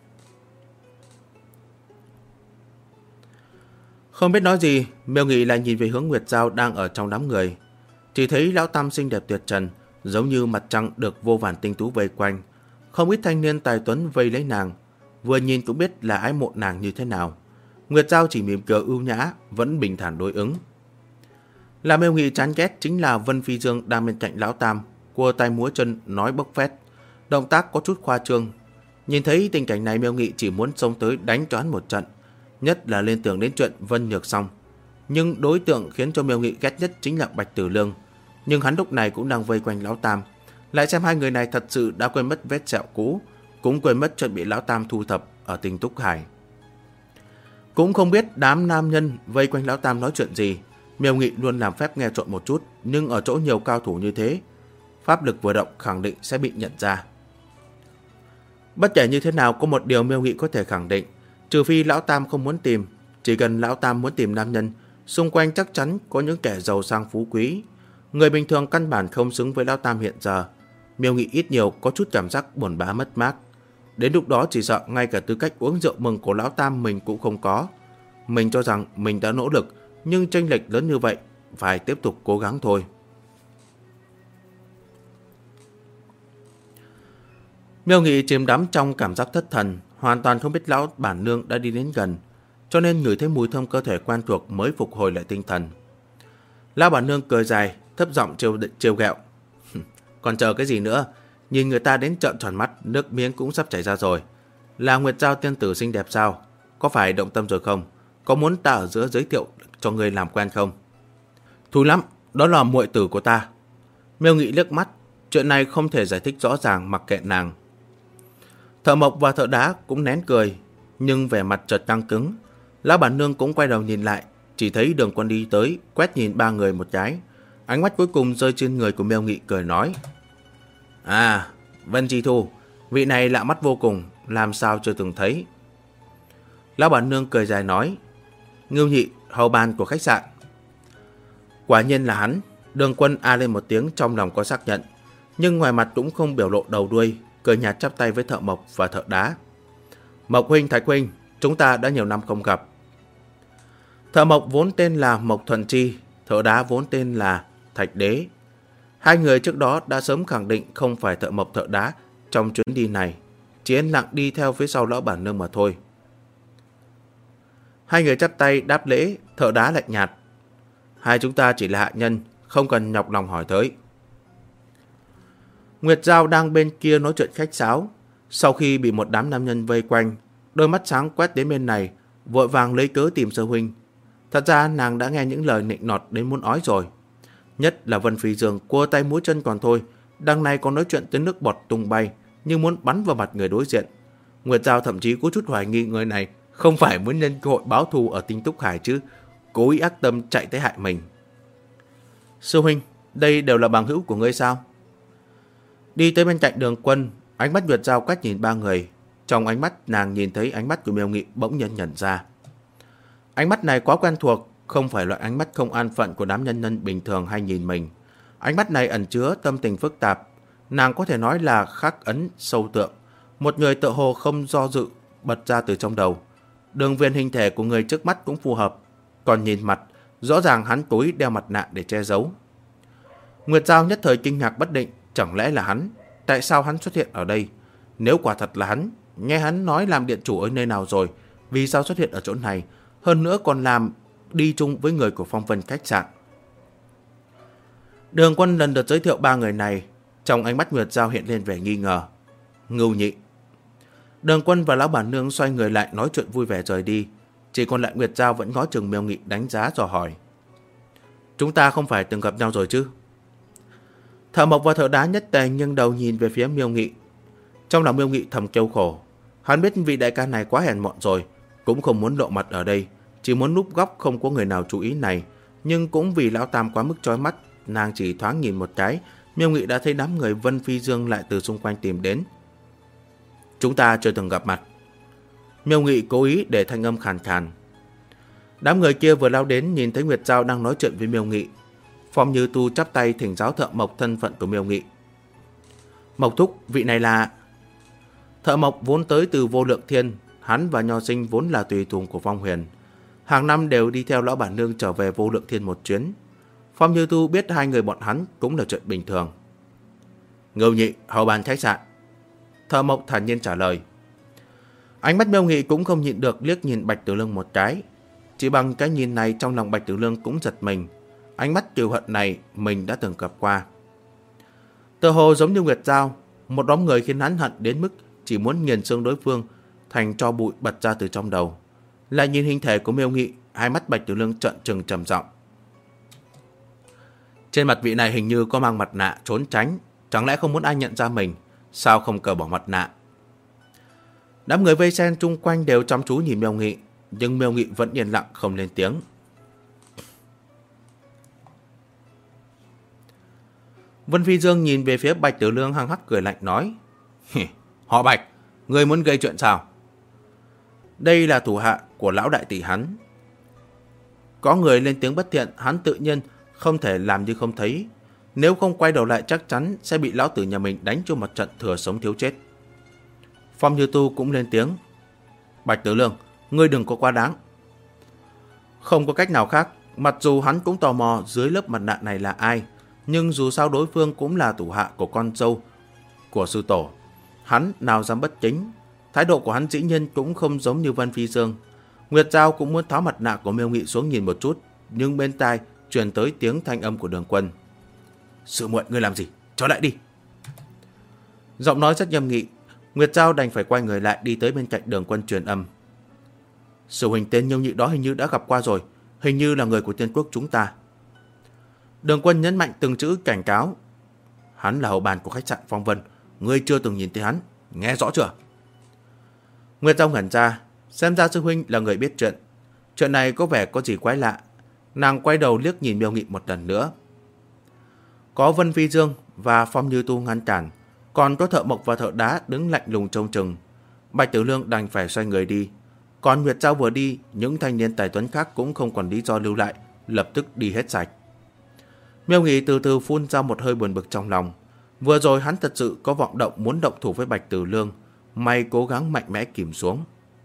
Không biết nói gì, Miêu Nghị lại nhìn về hướng Nguyệt Giao đang ở trong đám người. Chỉ thấy lão tam xinh đẹp tuyệt trần, giống như mặt trăng được vô vàn tinh tú vây quanh. Không ít thanh niên tài tuấn vây lấy nàng, vừa nhìn cũng biết là ái mộ nàng như thế nào. Nguyệt Giao chỉ mỉm cười ưu nhã, vẫn bình thản đối ứng. Làm Miêu Nghị chán ghét chính là Vân Phi Dương đang bên cạnh lão tam, cua tay múa chân nói bốc phét, động tác có chút khoa trương. Nhìn thấy tình cảnh này, Miêu Nghị chỉ muốn xông tới đánh cho hắn một trận, nhất là liên tưởng đến chuyện Vân Nhược Song. Nhưng đối tượng khiến cho Miêu Nghị ghét nhất chính là Bạch Tử Lương. Nhưng hắn lúc này cũng đang vây quanh lão tam, lại xem hai người này thật sự đã quên mất vết sẹo cũ, cũng quên mất chuyện bị lão tam thu thập ở Tinh Túc Hải. Cũng không biết đám nam nhân vây quanh lão tam nói chuyện gì. Miêu Nghị luôn làm phép nghe trộm một chút, nhưng ở chỗ nhiều cao thủ như thế, pháp lực vừa động khẳng định sẽ bị nhận ra. Bất kể như thế nào, có một điều Miêu Nghị có thể khẳng định, trừ phi lão tam không muốn tìm. Chỉ cần lão tam muốn tìm nam nhân, xung quanh chắc chắn có những kẻ giàu sang phú quý. Người bình thường căn bản không xứng với lão tam hiện giờ. Miêu Nghị ít nhiều có chút cảm giác buồn bã mất mát. Đến lúc đó chỉ sợ ngay cả tư cách uống rượu mừng của lão tam mình cũng không có. Mình cho rằng mình đã nỗ lực, nhưng chênh lệch lớn như vậy, phải tiếp tục cố gắng thôi. Miêu Nghị chìm đắm trong cảm giác thất thần, hoàn toàn không biết lão bản nương đã đi đến gần, cho nên ngửi thấy mùi thơm cơ thể quen thuộc mới phục hồi lại tinh thần. Lão bản nương cười dài, thấp giọng trêu ghẹo. Còn chờ cái gì nữa? Nhìn người ta đến trợn tròn mắt, nước miếng cũng sắp chảy ra rồi. Là Nguyệt Giao tiên tử xinh đẹp sao? Có phải động tâm rồi không? Có muốn ta ở giữa giới thiệu cho người làm quen không? Thú lắm, đó là muội tử của ta. Miêu Nghị liếc mắt, chuyện này không thể giải thích rõ ràng mặc kệ nàng. Thợ Mộc và Thợ Đá cũng nén cười, nhưng vẻ mặt chợt căng cứng. Lão bản nương cũng quay đầu nhìn lại, chỉ thấy Đường Quân đi tới, quét nhìn ba người một cái. Ánh mắt cuối cùng rơi trên người của Miêu Nghị, cười nói: À, Vân Chi Thu, vị này lạ mắt vô cùng, làm sao chưa từng thấy. Lão bản nương cười dài nói: Ngưu Nhị, hầu bàn của khách sạn. Quả nhiên là hắn. Đường Quân a lên một tiếng, trong lòng có xác nhận, nhưng ngoài mặt cũng không biểu lộ đầu đuôi, cười nhạt chắp tay với Thợ Mộc và Thợ Đá. Mộc huynh, Thạch huynh, chúng ta đã nhiều năm không gặp. Thợ Mộc vốn tên là Mộc Thuận Chi, Thợ Đá vốn tên là Thạch Đế. Hai người trước đó đã sớm khẳng định không phải Thợ Mộc Thợ Đá trong chuyến đi này, chỉ yên lặng đi theo phía sau lão bản nương mà thôi. Hai người chắp tay đáp lễ, Thợ Đá lạnh nhạt: Hai chúng ta chỉ là hạ nhân, không cần nhọc lòng hỏi tới. Nguyệt Giao đang bên kia nói chuyện khách sáo, sau khi bị một đám nam nhân vây quanh, đôi mắt sáng quét đến bên này, vội vàng lấy cớ tìm Sơ huynh. Thật ra nàng đã nghe những lời nịnh nọt đến muốn ói rồi. Nhất là Vân Phi Dương cua tay múa chân còn thôi, đằng này còn nói chuyện tới nước bọt tung bay, nhưng muốn bắn vào mặt người đối diện. Nguyệt Giao thậm chí có chút hoài nghi người này không phải muốn nhân cơ hội báo thù ở Tinh Túc Hải chứ, cố ý ác tâm chạy tới hại mình. Sư huynh, đây đều là bằng hữu của ngươi sao? Đi tới bên cạnh Đường Quân, ánh mắt Nguyệt Giao quét nhìn ba người. Trong ánh mắt nàng nhìn thấy ánh mắt của Miêu Nghị bỗng nhiên nhận ra. Ánh mắt này quá quen thuộc, không phải loại ánh mắt không an phận của đám nhân nhân bình thường hay nhìn mình. Ánh mắt này ẩn chứa tâm tình phức tạp, nàng có thể nói là khắc ấn sâu tượng. Một người tựa hồ không do dự bật ra từ trong đầu. Đường viền hình thể của người trước mắt cũng phù hợp, còn nhìn mặt, rõ ràng hắn cố ý đeo mặt nạ để che giấu. Nguyệt Giao nhất thời kinh ngạc bất định, chẳng lẽ là hắn? Tại sao hắn xuất hiện ở đây? Nếu quả thật là hắn, nghe hắn nói làm điện chủ ở nơi nào rồi, vì sao xuất hiện ở chỗ này? Hơn nữa còn làm đi chung với người của Phong Vân khách sạn. Đường Quân lần lượt giới thiệu ba người này, trong ánh mắt Nguyệt Giao hiện lên vẻ nghi ngờ. Ngưu Nhị. Đường Quân và lão bản nương xoay người lại nói chuyện vui vẻ rời đi, chỉ còn lại Nguyệt Giao vẫn ngó chừng Miêu Nghị đánh giá dò hỏi. Chúng ta không phải từng gặp nhau rồi chứ? Thợ Mộc và Thợ Đá nhất tề nghiêng đầu nhìn về phía Miêu Nghị. Trong lòng Miêu Nghị thầm kêu khổ, hắn biết vị đại ca này quá hèn mọn rồi, cũng không muốn lộ mặt ở đây, chỉ muốn núp góc không có người nào chú ý này. Nhưng cũng vì lão tam quá mức chói mắt, nàng chỉ thoáng nhìn một cái, Miêu Nghị đã thấy đám người Vân Phi Dương lại từ xung quanh tìm đến. Chúng ta chưa từng gặp mặt. Miêu Nghị cố ý để thanh âm khàn khàn. Đám người kia vừa lao đến nhìn thấy Nguyệt Giao đang nói chuyện với Miêu Nghị. Phong Như Tu chắp tay thỉnh giáo Thợ Mộc thân phận của Miêu Nghị. Mộc thúc, vị này là... Thợ Mộc vốn tới từ Vô Lượng Thiên, hắn và Nho Sinh vốn là tùy tùng của Phong Huyền. hàng năm đều đi theo lão bản nương trở về Vô Lượng Thiên một chuyến. Phong Như Tu biết hai người bọn hắn cũng là chuyện bình thường. Ngưu Nhị, hầu bàn khách sạn. Thợ Mộc thản nhiên trả lời. Ánh mắt Miêu Nghị cũng không nhịn được liếc nhìn Bạch Tử Lương một cái. Chỉ bằng cái nhìn này trong lòng Bạch Tử Lương cũng giật mình. Ánh mắt cừu hận này mình đã từng gặp qua. Tựa hồ giống như Nguyệt Giao, một đám người khiến hắn hận đến mức chỉ muốn nghiền xương đối phương thành tro bụi bật ra từ trong đầu. Lại nhìn hình thể của Miêu Nghị, hai mắt Bạch Tử Lương trợn trừng trầm giọng. Trên mặt vị này hình như có mang mặt nạ trốn tránh, chẳng lẽ không muốn ai nhận ra mình, sao không cởi bỏ mặt nạ? Đám người vây xem chung quanh đều chăm chú nhìn Miêu Nghị, nhưng Miêu Nghị vẫn yên lặng không lên tiếng. Vân Phi Dương nhìn về phía Bạch Tử Lương hăng hắc cười lạnh nói. Họ Bạch, người muốn gây chuyện sao? Đây là thủ hạ của lão đại tỷ hắn. Có người lên tiếng bất thiện, hắn tự nhiên không thể làm như không thấy. Nếu không quay đầu lại chắc chắn sẽ bị lão tử nhà mình đánh cho một trận thừa sống thiếu chết. Phong Như Tu cũng lên tiếng. Bạch Tử Lương, ngươi đừng có quá đáng. Không có cách nào khác, mặc dù hắn cũng tò mò dưới lớp mặt nạ này là ai, nhưng dù sao đối phương cũng là thủ hạ của con dâu của sư tổ. Hắn nào dám bất chính. Thái độ của hắn dĩ nhiên cũng không giống như Vân Phi Dương. Nguyệt Giao cũng muốn tháo mặt nạ của Miêu Nghị xuống nhìn một chút, nhưng bên tai truyền tới tiếng thanh âm của Đường Quân. Sư muội, ngươi làm gì? Trở lại đi. Giọng nói rất nghiêm nghị. Nguyệt Giao đành phải quay người lại đi tới bên cạnh Đường Quân truyền âm. Sư huynh tên Nhiêu Nhị đó hình như đã gặp qua rồi, hình như là người của Tiên Quốc chúng ta. Đường Quân nhấn mạnh từng chữ cảnh cáo. Hắn là hầu bàn của khách sạn Phong Vân, ngươi chưa từng nhìn thấy hắn, nghe rõ chưa? Nguyệt Giao ngẩn ra, xem ra sư huynh là người biết chuyện. Chuyện này có vẻ có gì quái lạ. Nàng quay đầu liếc nhìn Miêu Nghị một lần nữa. Có Vân Phi Dương và Phong Như Tu ngăn cản, còn có Thợ Mộc và Thợ Đá đứng lạnh lùng trông chừng. Bạch Tử Lương đành phải xoay người đi. Còn Nguyệt Giao vừa đi, những thanh niên tài tuấn khác cũng không còn lý do lưu lại, lập tức đi hết sạch. Miêu Nghị từ từ phun ra một hơi buồn bực trong lòng. Vừa rồi hắn thật sự có vọng động muốn động thủ với Bạch Tử Lương, may cố gắng mạnh mẽ kìm xuống.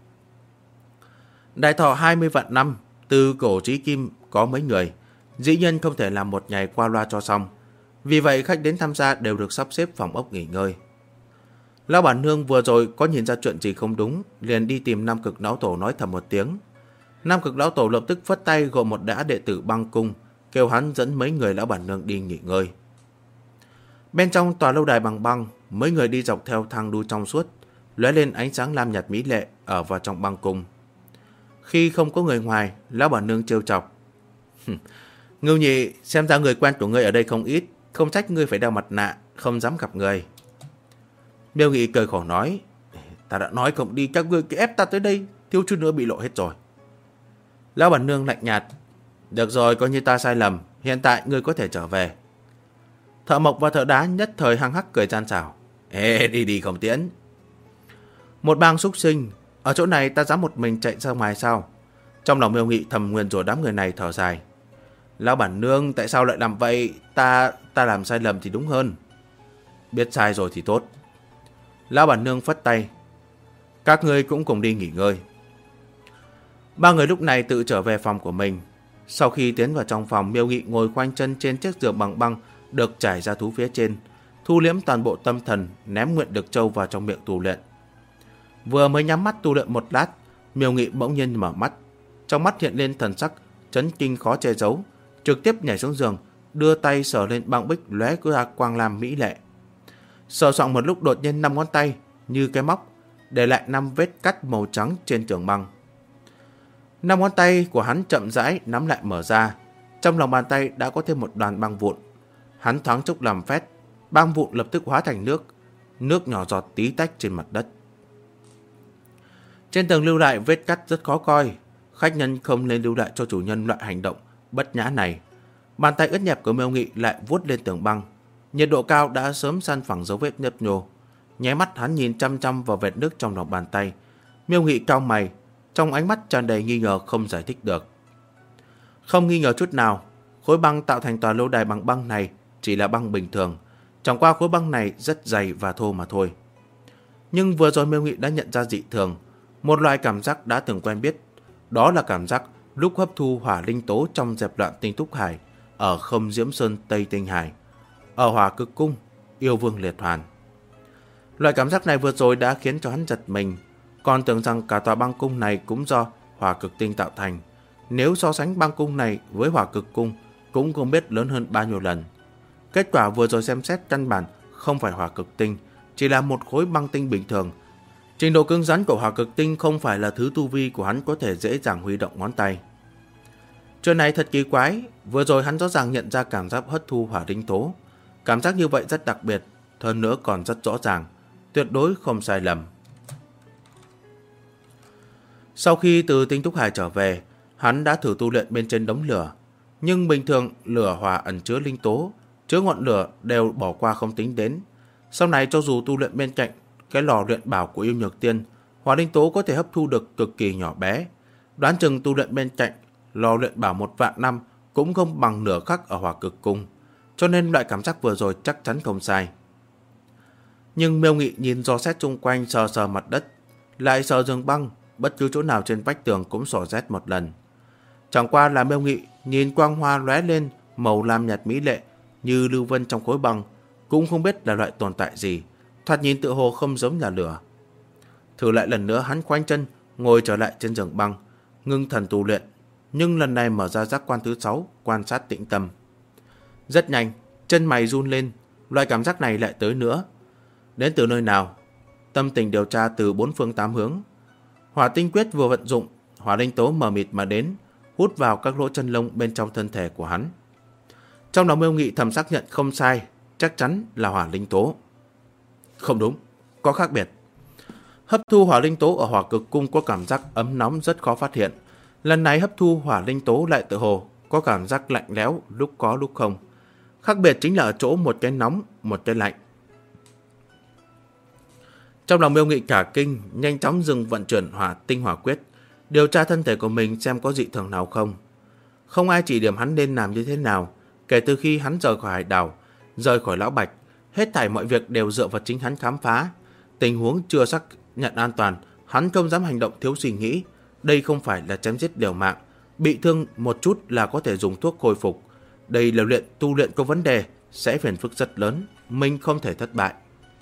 Đại thọ 20 vạn năm, từ cổ chí kim có mấy người, dĩ nhiên không thể làm một ngày qua loa cho xong. Vì vậy khách đến tham gia đều được sắp xếp phòng ốc nghỉ ngơi. Lão bản nương vừa rồi có nhìn ra chuyện gì không đúng, liền đi tìm Nam Cực Lão Tổ nói thầm một tiếng. Nam Cực Lão Tổ lập tức phất tay gọi một gã đệ tử băng cung, kêu hắn dẫn mấy người lão bản nương đi nghỉ ngơi. Bên trong tòa lâu đài bằng băng, mấy người đi dọc theo thang đu trong suốt, lóe lên ánh sáng lam nhạt mỹ lệ ở vào trong băng cung. Khi không có người ngoài, lão bản nương trêu chọc. Ngưu Nhị, xem ra người quen của ngươi ở đây không ít, không trách ngươi phải đeo mặt nạ, không dám gặp người. Miêu Nghị cười khổ nói. Ta đã nói không đi, các ngươi cứ ép ta tới đây, thiếu chút nữa bị lộ hết rồi. Lão bản nương lạnh nhạt. Được rồi, coi như ta sai lầm, hiện tại ngươi có thể trở về. Thợ Mộc và Thợ Đá nhất thời hăng hắc cười gian xảo. Ê, đi đi không tiễn. Một bang súc sinh, ở chỗ này ta dám một mình chạy ra ngoài sao? Trong lòng Miêu Nghị thầm nguyền rủa đám người này thở dài. Lão bản nương, tại sao lại làm vậy? Ta làm sai lầm thì đúng hơn. Biết sai rồi thì tốt. Lão bản nương phất tay. Các ngươi cũng cùng đi nghỉ ngơi. Ba người lúc này tự trở về phòng của mình. Sau khi tiến vào trong phòng, Miêu Nghị ngồi khoanh chân trên chiếc giường bằng băng được trải ra thú phía trên, thu liễm toàn bộ tâm thần, ném nguyện được châu vào trong miệng tu luyện. Vừa mới nhắm mắt tu luyện một lát, Miêu Nghị bỗng nhiên mở mắt, trong mắt hiện lên thần sắc chấn kinh khó che giấu, trực tiếp nhảy xuống giường, đưa tay sờ lên băng bích lóe ra quang lam mỹ lệ. Sờ soạng một lúc, đột nhiên 5 ngón tay như cái móc để lại 5 vết cắt màu trắng trên tường băng. 5 ngón tay của hắn chậm rãi nắm lại mở ra, trong lòng bàn tay đã có thêm một đoàn băng vụn. Hắn thoáng chốc làm phét, băng vụn lập tức hóa thành nước nhỏ giọt tí tách trên mặt đất. Trên tường lưu lại vết cắt rất khó coi, khách nhân không nên lưu lại cho chủ nhân loại hành động bất nhã này. Bàn tay ướt nhẹp của Miêu Nghị lại vuốt lên tường băng, nhiệt độ cao đã sớm san phẳng dấu vết nhấp nhô. Nháy mắt hắn nhìn chăm chăm vào vệt nước trong lòng bàn tay. Miêu Nghị cau mày, trong ánh mắt tràn đầy nghi ngờ không giải thích được. Không nghi ngờ chút nào, khối băng tạo thành tòa lâu đài bằng băng này chỉ là băng bình thường, chẳng qua khối băng này rất dày và thô mà thôi. Nhưng vừa rồi Miêu Nghị đã nhận ra dị thường, một loại cảm giác đã từng quen biết, đó là cảm giác lúc hấp thu hỏa linh tố trong dẹp loạn tinh túc hải ở Không Diễm Sơn Tây Tinh Hải, ở Hỏa Cực Cung, yêu vương liệt hoàn. Loại cảm giác này vừa rồi đã khiến cho hắn giật mình, còn tưởng rằng cả tòa băng cung này cũng do Hỏa Cực Tinh tạo thành. Nếu so sánh băng cung này với Hỏa Cực Cung cũng không biết lớn hơn bao nhiêu lần. Kết quả vừa rồi xem xét căn bản không phải Hỏa Cực Tinh, chỉ là một khối băng tinh bình thường. Trình độ cứng rắn của Hỏa Cực Tinh không phải là thứ tu vi của hắn có thể dễ dàng huy động ngón tay. Chuyện này thật kỳ quái, vừa rồi hắn rõ ràng nhận ra cảm giác hấp thu hỏa linh tố. Cảm giác như vậy rất đặc biệt, hơn nữa còn rất rõ ràng, tuyệt đối không sai lầm. Sau khi từ Tinh Túc Hải trở về, hắn đã thử tu luyện bên trên đống lửa, nhưng bình thường lửa hỏa ẩn chứa linh tố, chứa ngọn lửa đều bỏ qua không tính đến. Sau này cho dù tu luyện bên cạnh cái lò luyện bảo của Yêu Nhược Tiên, hỏa linh tố có thể hấp thu được cực kỳ nhỏ bé. Đoán chừng tu luyện bên cạnh lò luyện bảo 1.000 năm cũng không bằng nửa khắc ở Hỏa Cực Cung, cho nên loại cảm giác vừa rồi chắc chắn không sai. Nhưng Miêu Nghị nhìn dò xét xung quanh, sờ sờ mặt đất, lại sờ giường băng, bất cứ chỗ nào trên vách tường cũng dò xét một lần. Chẳng qua là Miêu Nghị nhìn quang hoa lóe lên màu lam nhạt mỹ lệ như lưu vân trong khối băng, cũng không biết là loại tồn tại gì, thoạt nhìn tựa hồ không giống là lửa. Thử lại lần nữa, hắn khoanh chân ngồi trở lại trên giường băng, ngưng thần tu luyện, nhưng lần này mở ra giác quan thứ 6, quan sát tĩnh tâm. Rất nhanh, chân mày run lên, loại cảm giác này lại tới nữa. Đến từ nơi nào? Tâm tình điều tra từ 4 phương 8 hướng. Hỏa tinh quyết vừa vận dụng, hỏa linh tố mờ mịt mà đến, hút vào các lỗ chân lông bên trong thân thể của hắn. Trong lòng Miêu Nghị thầm xác nhận không sai, chắc chắn là hỏa linh tố. Không đúng, có khác biệt. Hấp thu hỏa linh tố ở Hỏa Cực Cung có cảm giác ấm nóng rất khó phát hiện. Lần này hấp thu hỏa linh tố lại tự hồ có cảm giác lạnh lẽo, lúc có lúc không. Khác biệt chính là ở chỗ một cái nóng, một cái lạnh. Trong lòng Miêu Nghị cả kinh, nhanh chóng dừng vận chuyển hỏa tinh hỏa quyết, điều tra thân thể của mình xem có dị thường nào không. Không ai chỉ điểm hắn nên làm như thế nào. Kể từ khi hắn rời khỏi hải đảo, rời khỏi Lão Bạch, hết thảy mọi việc đều dựa vào chính hắn khám phá. Tình huống chưa xác nhận an toàn, hắn không dám hành động thiếu suy nghĩ. Đây không phải là chém giết liều mạng, bị thương một chút là có thể dùng thuốc khôi phục. Đây là tu luyện có vấn đề, sẽ phiền phức rất lớn, mình không thể thất bại.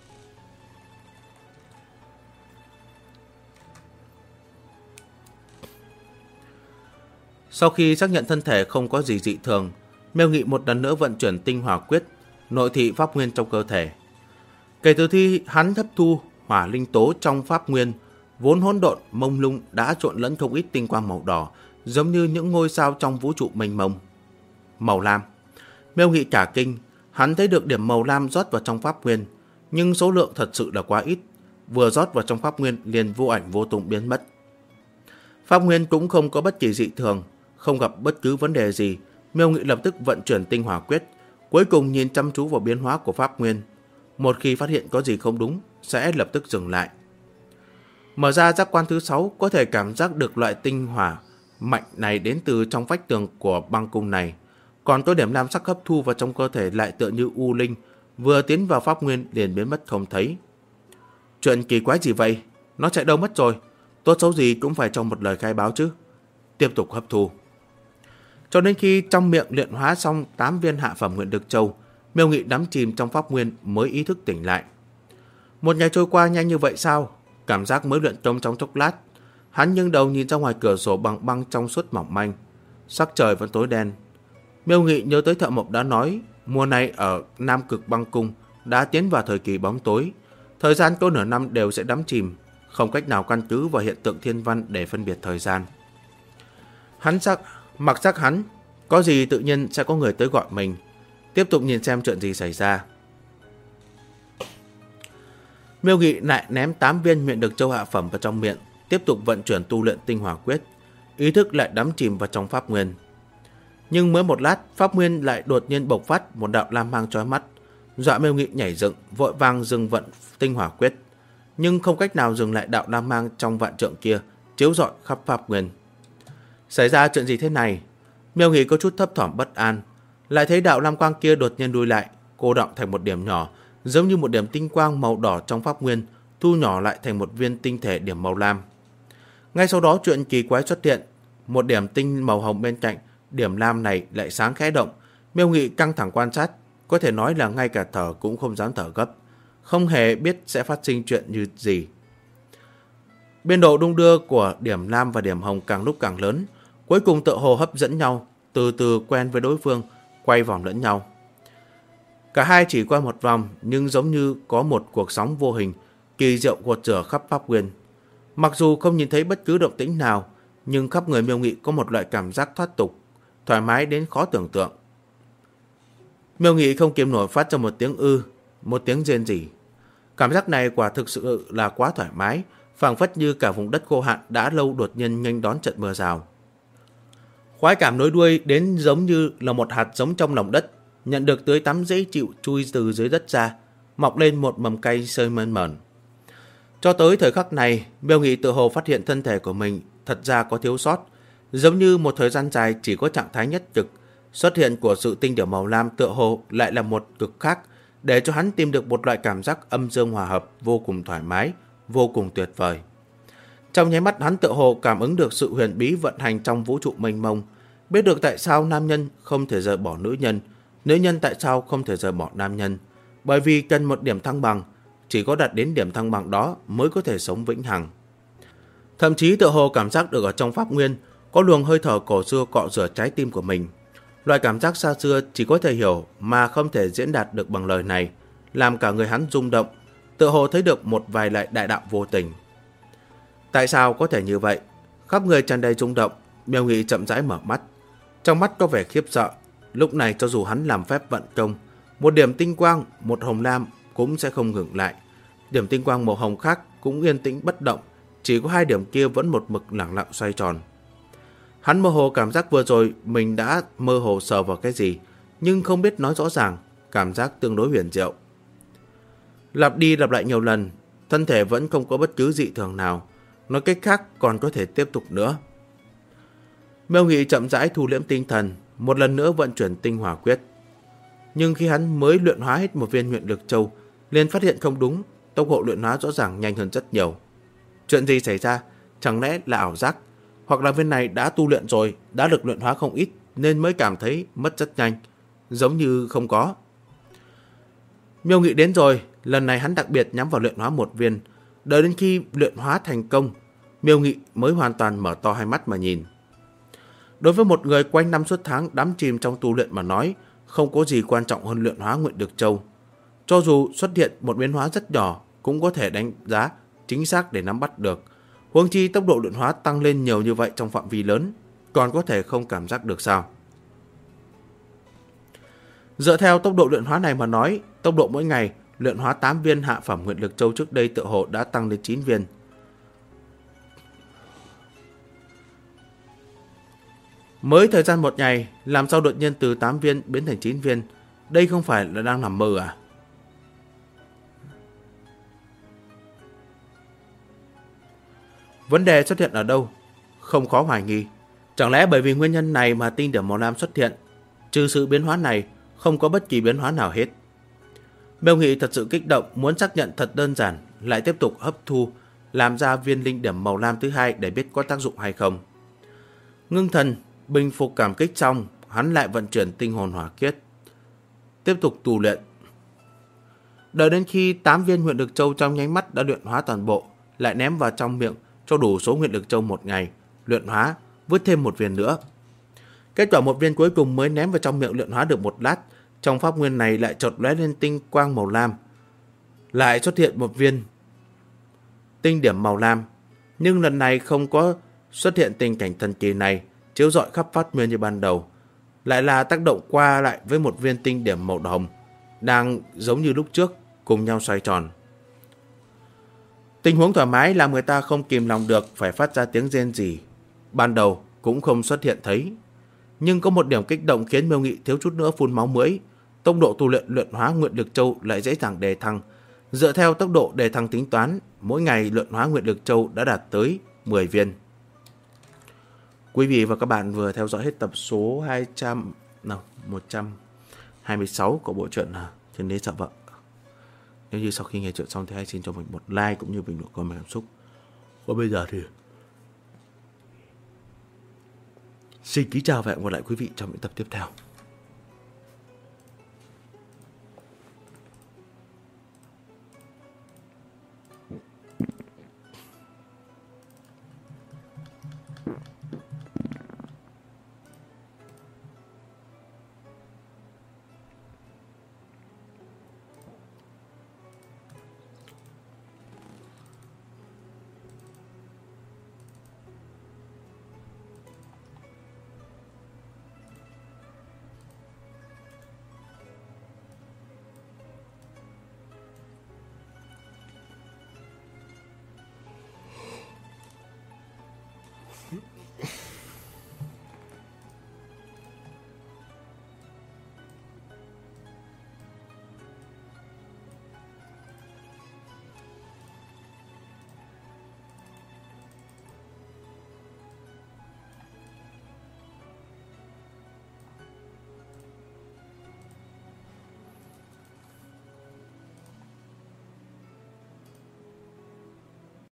Sau khi xác nhận thân thể không có gì dị thường, Miêu Nghị một lần nữa vận chuyển tinh hỏa quyết, nội thị pháp nguyên trong cơ thể. Kể từ khi hắn hấp thu hỏa linh tố trong pháp nguyên, vốn hỗn độn mông lung đã trộn lẫn không ít tinh quang màu đỏ, giống như những ngôi sao trong vũ trụ mênh mông. Màu lam. Miêu Nghị cả kinh, hắn thấy được điểm màu lam rót vào trong pháp nguyên, nhưng số lượng thật sự là quá ít, vừa rót vào trong pháp nguyên liền vô ảnh vô tung biến mất. Pháp nguyên cũng không có bất kỳ dị thường, không gặp bất cứ vấn đề gì. Miêu Nghị lập tức vận chuyển tinh hỏa quyết, cuối cùng nhìn chăm chú vào biến hóa của pháp nguyên. Một khi phát hiện có gì không đúng, sẽ lập tức dừng lại. Mở ra giác quan thứ 6, có thể cảm giác được loại tinh hỏa mạnh này đến từ trong vách tường của băng cung này. Còn có điểm lam sắc hấp thu vào trong cơ thể lại tựa như u linh, vừa tiến vào pháp nguyên liền biến mất không thấy. Chuyện kỳ quái gì vậy? Nó chạy đâu mất rồi? Tốt xấu gì cũng phải cho một lời khai báo chứ. Tiếp tục hấp thu. Cho đến khi trong miệng luyện hóa xong 8 viên hạ phẩm nguyện lực châu, Miêu Nghị đắm chìm trong pháp nguyên mới ý thức tỉnh lại. Một ngày trôi qua nhanh như vậy sao? Cảm giác mới luyện công trong chốc lát. Hắn nghiêng đầu nhìn ra ngoài cửa sổ bằng băng trong suốt mỏng manh. Sắc trời vẫn tối đen. Miêu Nghị nhớ tới Thợ Mộc đã nói, mùa này ở Nam Cực Băng Cung đã tiến vào thời kỳ bóng tối. Thời gian có nửa năm đều sẽ đắm chìm, không cách nào căn cứ vào hiện tượng thiên văn để phân biệt thời gian. Mặc sắc hắn, có gì tự nhiên sẽ có người tới gọi mình. Tiếp tục nhìn xem chuyện gì xảy ra. Miêu Nghị lại ném 8 viên nguyện lực châu hạ phẩm vào trong miệng, tiếp tục vận chuyển tu luyện tinh hỏa quyết, ý thức lại đắm chìm vào trong pháp nguyên. Nhưng mới một lát, pháp nguyên lại đột nhiên bộc phát một đạo lam mang chói mắt, dọa Miêu Nghị nhảy dựng, vội vàng dừng vận tinh hỏa quyết, nhưng không cách nào dừng lại đạo lam mang trong vạn trượng kia, chiếu rọi khắp pháp nguyên. Xảy ra chuyện gì thế này? Miêu Nghị có chút thấp thỏm bất an, lại thấy đạo lam quang kia đột nhiên đuôi lại, cô đọng thành một điểm nhỏ, giống như một điểm tinh quang màu đỏ trong pháp nguyên, thu nhỏ lại thành một viên tinh thể điểm màu lam. Ngay sau đó chuyện kỳ quái xuất hiện, một điểm tinh màu hồng bên cạnh điểm lam này lại sáng khẽ động. Miêu Nghị căng thẳng quan sát, có thể nói là ngay cả thở cũng không dám thở gấp, không hề biết sẽ phát sinh chuyện như gì. Biên độ đung đưa của điểm lam và điểm hồng càng lúc càng lớn, cuối cùng tựa hồ hấp dẫn nhau, từ từ quen với đối phương, quay vòng lẫn nhau. Cả hai chỉ qua một vòng nhưng giống như có một cuộc sóng vô hình, kỳ diệu quật rửa khắp pháp nguyên. Mặc dù không nhìn thấy bất cứ động tĩnh nào, nhưng khắp người Miêu Nghị có một loại cảm giác thoát tục, thoải mái đến khó tưởng tượng. Miêu Nghị không kiềm nổi phát ra một tiếng một tiếng rên rỉ. Cảm giác này quả thực sự là quá thoải mái, phảng phất như cả vùng đất khô hạn đã lâu đột nhiên nghênh đón trận mưa rào. Khoái cảm nối đuôi đến giống như là một hạt giống trong lòng đất, nhận được tưới tắm dễ chịu chui từ dưới đất ra, mọc lên một mầm cây sơi mơn mởn. Cho tới thời khắc này, Miêu Nghị tự hồ phát hiện thân thể của mình thật ra có thiếu sót, giống như một thời gian dài chỉ có trạng thái nhất cực. Xuất hiện của sự tinh điểm màu lam tựa hồ lại là một cực khác, để cho hắn tìm được một loại cảm giác âm dương hòa hợp vô cùng thoải mái, vô cùng tuyệt vời. Trong nháy mắt hắn tựa hồ cảm ứng được sự huyền bí vận hành trong vũ trụ mênh mông, biết được tại sao nam nhân không thể rời bỏ nữ nhân tại sao không thể rời bỏ nam nhân, bởi vì cần một điểm thăng bằng, chỉ có đạt đến điểm thăng bằng đó mới có thể sống vĩnh hằng. Thậm chí tựa hồ cảm giác được ở trong pháp nguyên có luồng hơi thở cổ xưa cọ rửa trái tim của mình. Loại cảm giác xa xưa chỉ có thể hiểu mà không thể diễn đạt được bằng lời này, làm cả người hắn rung động, tựa hồ thấy được một vài lại đại đạo vô tình. Tại sao có thể như vậy? Khắp người tràn đầy rung động, Miêu Nghị chậm rãi mở mắt. Trong mắt có vẻ khiếp sợ, lúc này cho dù hắn làm phép vận công, một điểm tinh quang, một hồng lam cũng sẽ không ngừng lại. Điểm tinh quang màu hồng khác cũng yên tĩnh bất động, chỉ có hai điểm kia vẫn một mực lẳng lặng xoay tròn. Hắn mơ hồ cảm giác vừa rồi mình đã mơ hồ sờ vào cái gì, nhưng không biết nói rõ ràng, cảm giác tương đối huyền diệu. Lặp đi lặp lại nhiều lần, thân thể vẫn không có bất cứ dị thường nào, nói cách khác còn có thể tiếp tục nữa. Miêu Nghị chậm rãi thu liễm tinh thần, một lần nữa vận chuyển tinh hỏa quyết. Nhưng khi hắn mới luyện hóa hết một viên nguyện lực châu, liền phát hiện không đúng, tốc độ luyện hóa rõ ràng nhanh hơn rất nhiều. Chuyện gì xảy ra? Chẳng lẽ là ảo giác? Hoặc là viên này đã tu luyện rồi, đã được luyện hóa không ít nên mới cảm thấy mất rất nhanh, giống như không có. Miêu Nghị đến rồi, lần này hắn đặc biệt nhắm vào luyện hóa một viên, đợi đến khi luyện hóa thành công, Miêu Nghị mới hoàn toàn mở to hai mắt mà nhìn. Đối với một người quanh năm suốt tháng đắm chìm trong tu luyện mà nói, không có gì quan trọng hơn luyện hóa nguyện lực châu. Cho dù xuất hiện một biến hóa rất nhỏ, cũng có thể đánh giá chính xác để nắm bắt được. Huống chi tốc độ luyện hóa tăng lên nhiều như vậy trong phạm vi lớn, còn có thể không cảm giác được sao? Dựa theo tốc độ luyện hóa này mà nói, tốc độ mỗi ngày luyện hóa 8 viên hạ phẩm nguyện lực châu trước đây tựa hồ đã tăng lên 9 viên. Mới thời gian một ngày, làm sao đột nhiên từ 8 viên biến thành 9 viên? Đây không phải là đang nằm mơ à? Vấn đề xuất hiện ở đâu? Không khó hoài nghi. Chẳng lẽ bởi vì nguyên nhân này mà tinh điểm màu lam xuất hiện? Trừ sự biến hóa này, không có bất kỳ biến hóa nào hết. Miêu Nghị thật sự kích động, muốn xác nhận thật đơn giản, lại tiếp tục hấp thu, làm ra viên linh điểm màu lam thứ hai để biết có tác dụng hay không. Ngưng thần, bình phục cảm kích xong, hắn lại vận chuyển tinh hồn hỏa kiết, tiếp tục tu luyện. Đợi đến khi 8 viên nguyện lực châu trong nháy mắt đã luyện hóa toàn bộ, lại ném vào trong miệng cho đủ số nguyện lực châu một ngày, luyện hóa, vứt thêm một viên nữa. Kết quả một viên cuối cùng mới ném vào trong miệng luyện hóa được một lát, trong pháp nguyên này lại chợt lóe lên tinh quang màu lam. Lại xuất hiện một viên tinh điểm màu lam, nhưng lần này không có xuất hiện tình cảnh thần kỳ này, chiếu rọi khắp pháp nguyên như ban đầu, lại là tác động qua lại với một viên tinh điểm màu hồng, đang giống như lúc trước, cùng nhau xoay tròn. Tình huống thoải mái làm người ta không kìm lòng được phải phát ra tiếng rên rỉ. Ban đầu cũng không xuất hiện thấy, nhưng có một điểm kích động khiến Miêu Nghị thiếu chút nữa phun máu mũi. Tốc độ tu luyện hóa nguyện lực châu lại dễ dàng đề thăng. Dựa theo tốc độ đề thăng tính toán, mỗi ngày luyện hóa nguyện lực châu đã đạt tới 10 viên. Quý vị và các bạn vừa theo dõi hết tập số 126 của bộ truyện Thiên Đế Sợ Vợ. Nếu như sau khi nghe chuyện xong thì hãy xin cho mình một like cũng như bình luận comment cảm xúc. Còn bây giờ thì Xin kính chào và hẹn gặp lại quý vị trong những tập tiếp theo.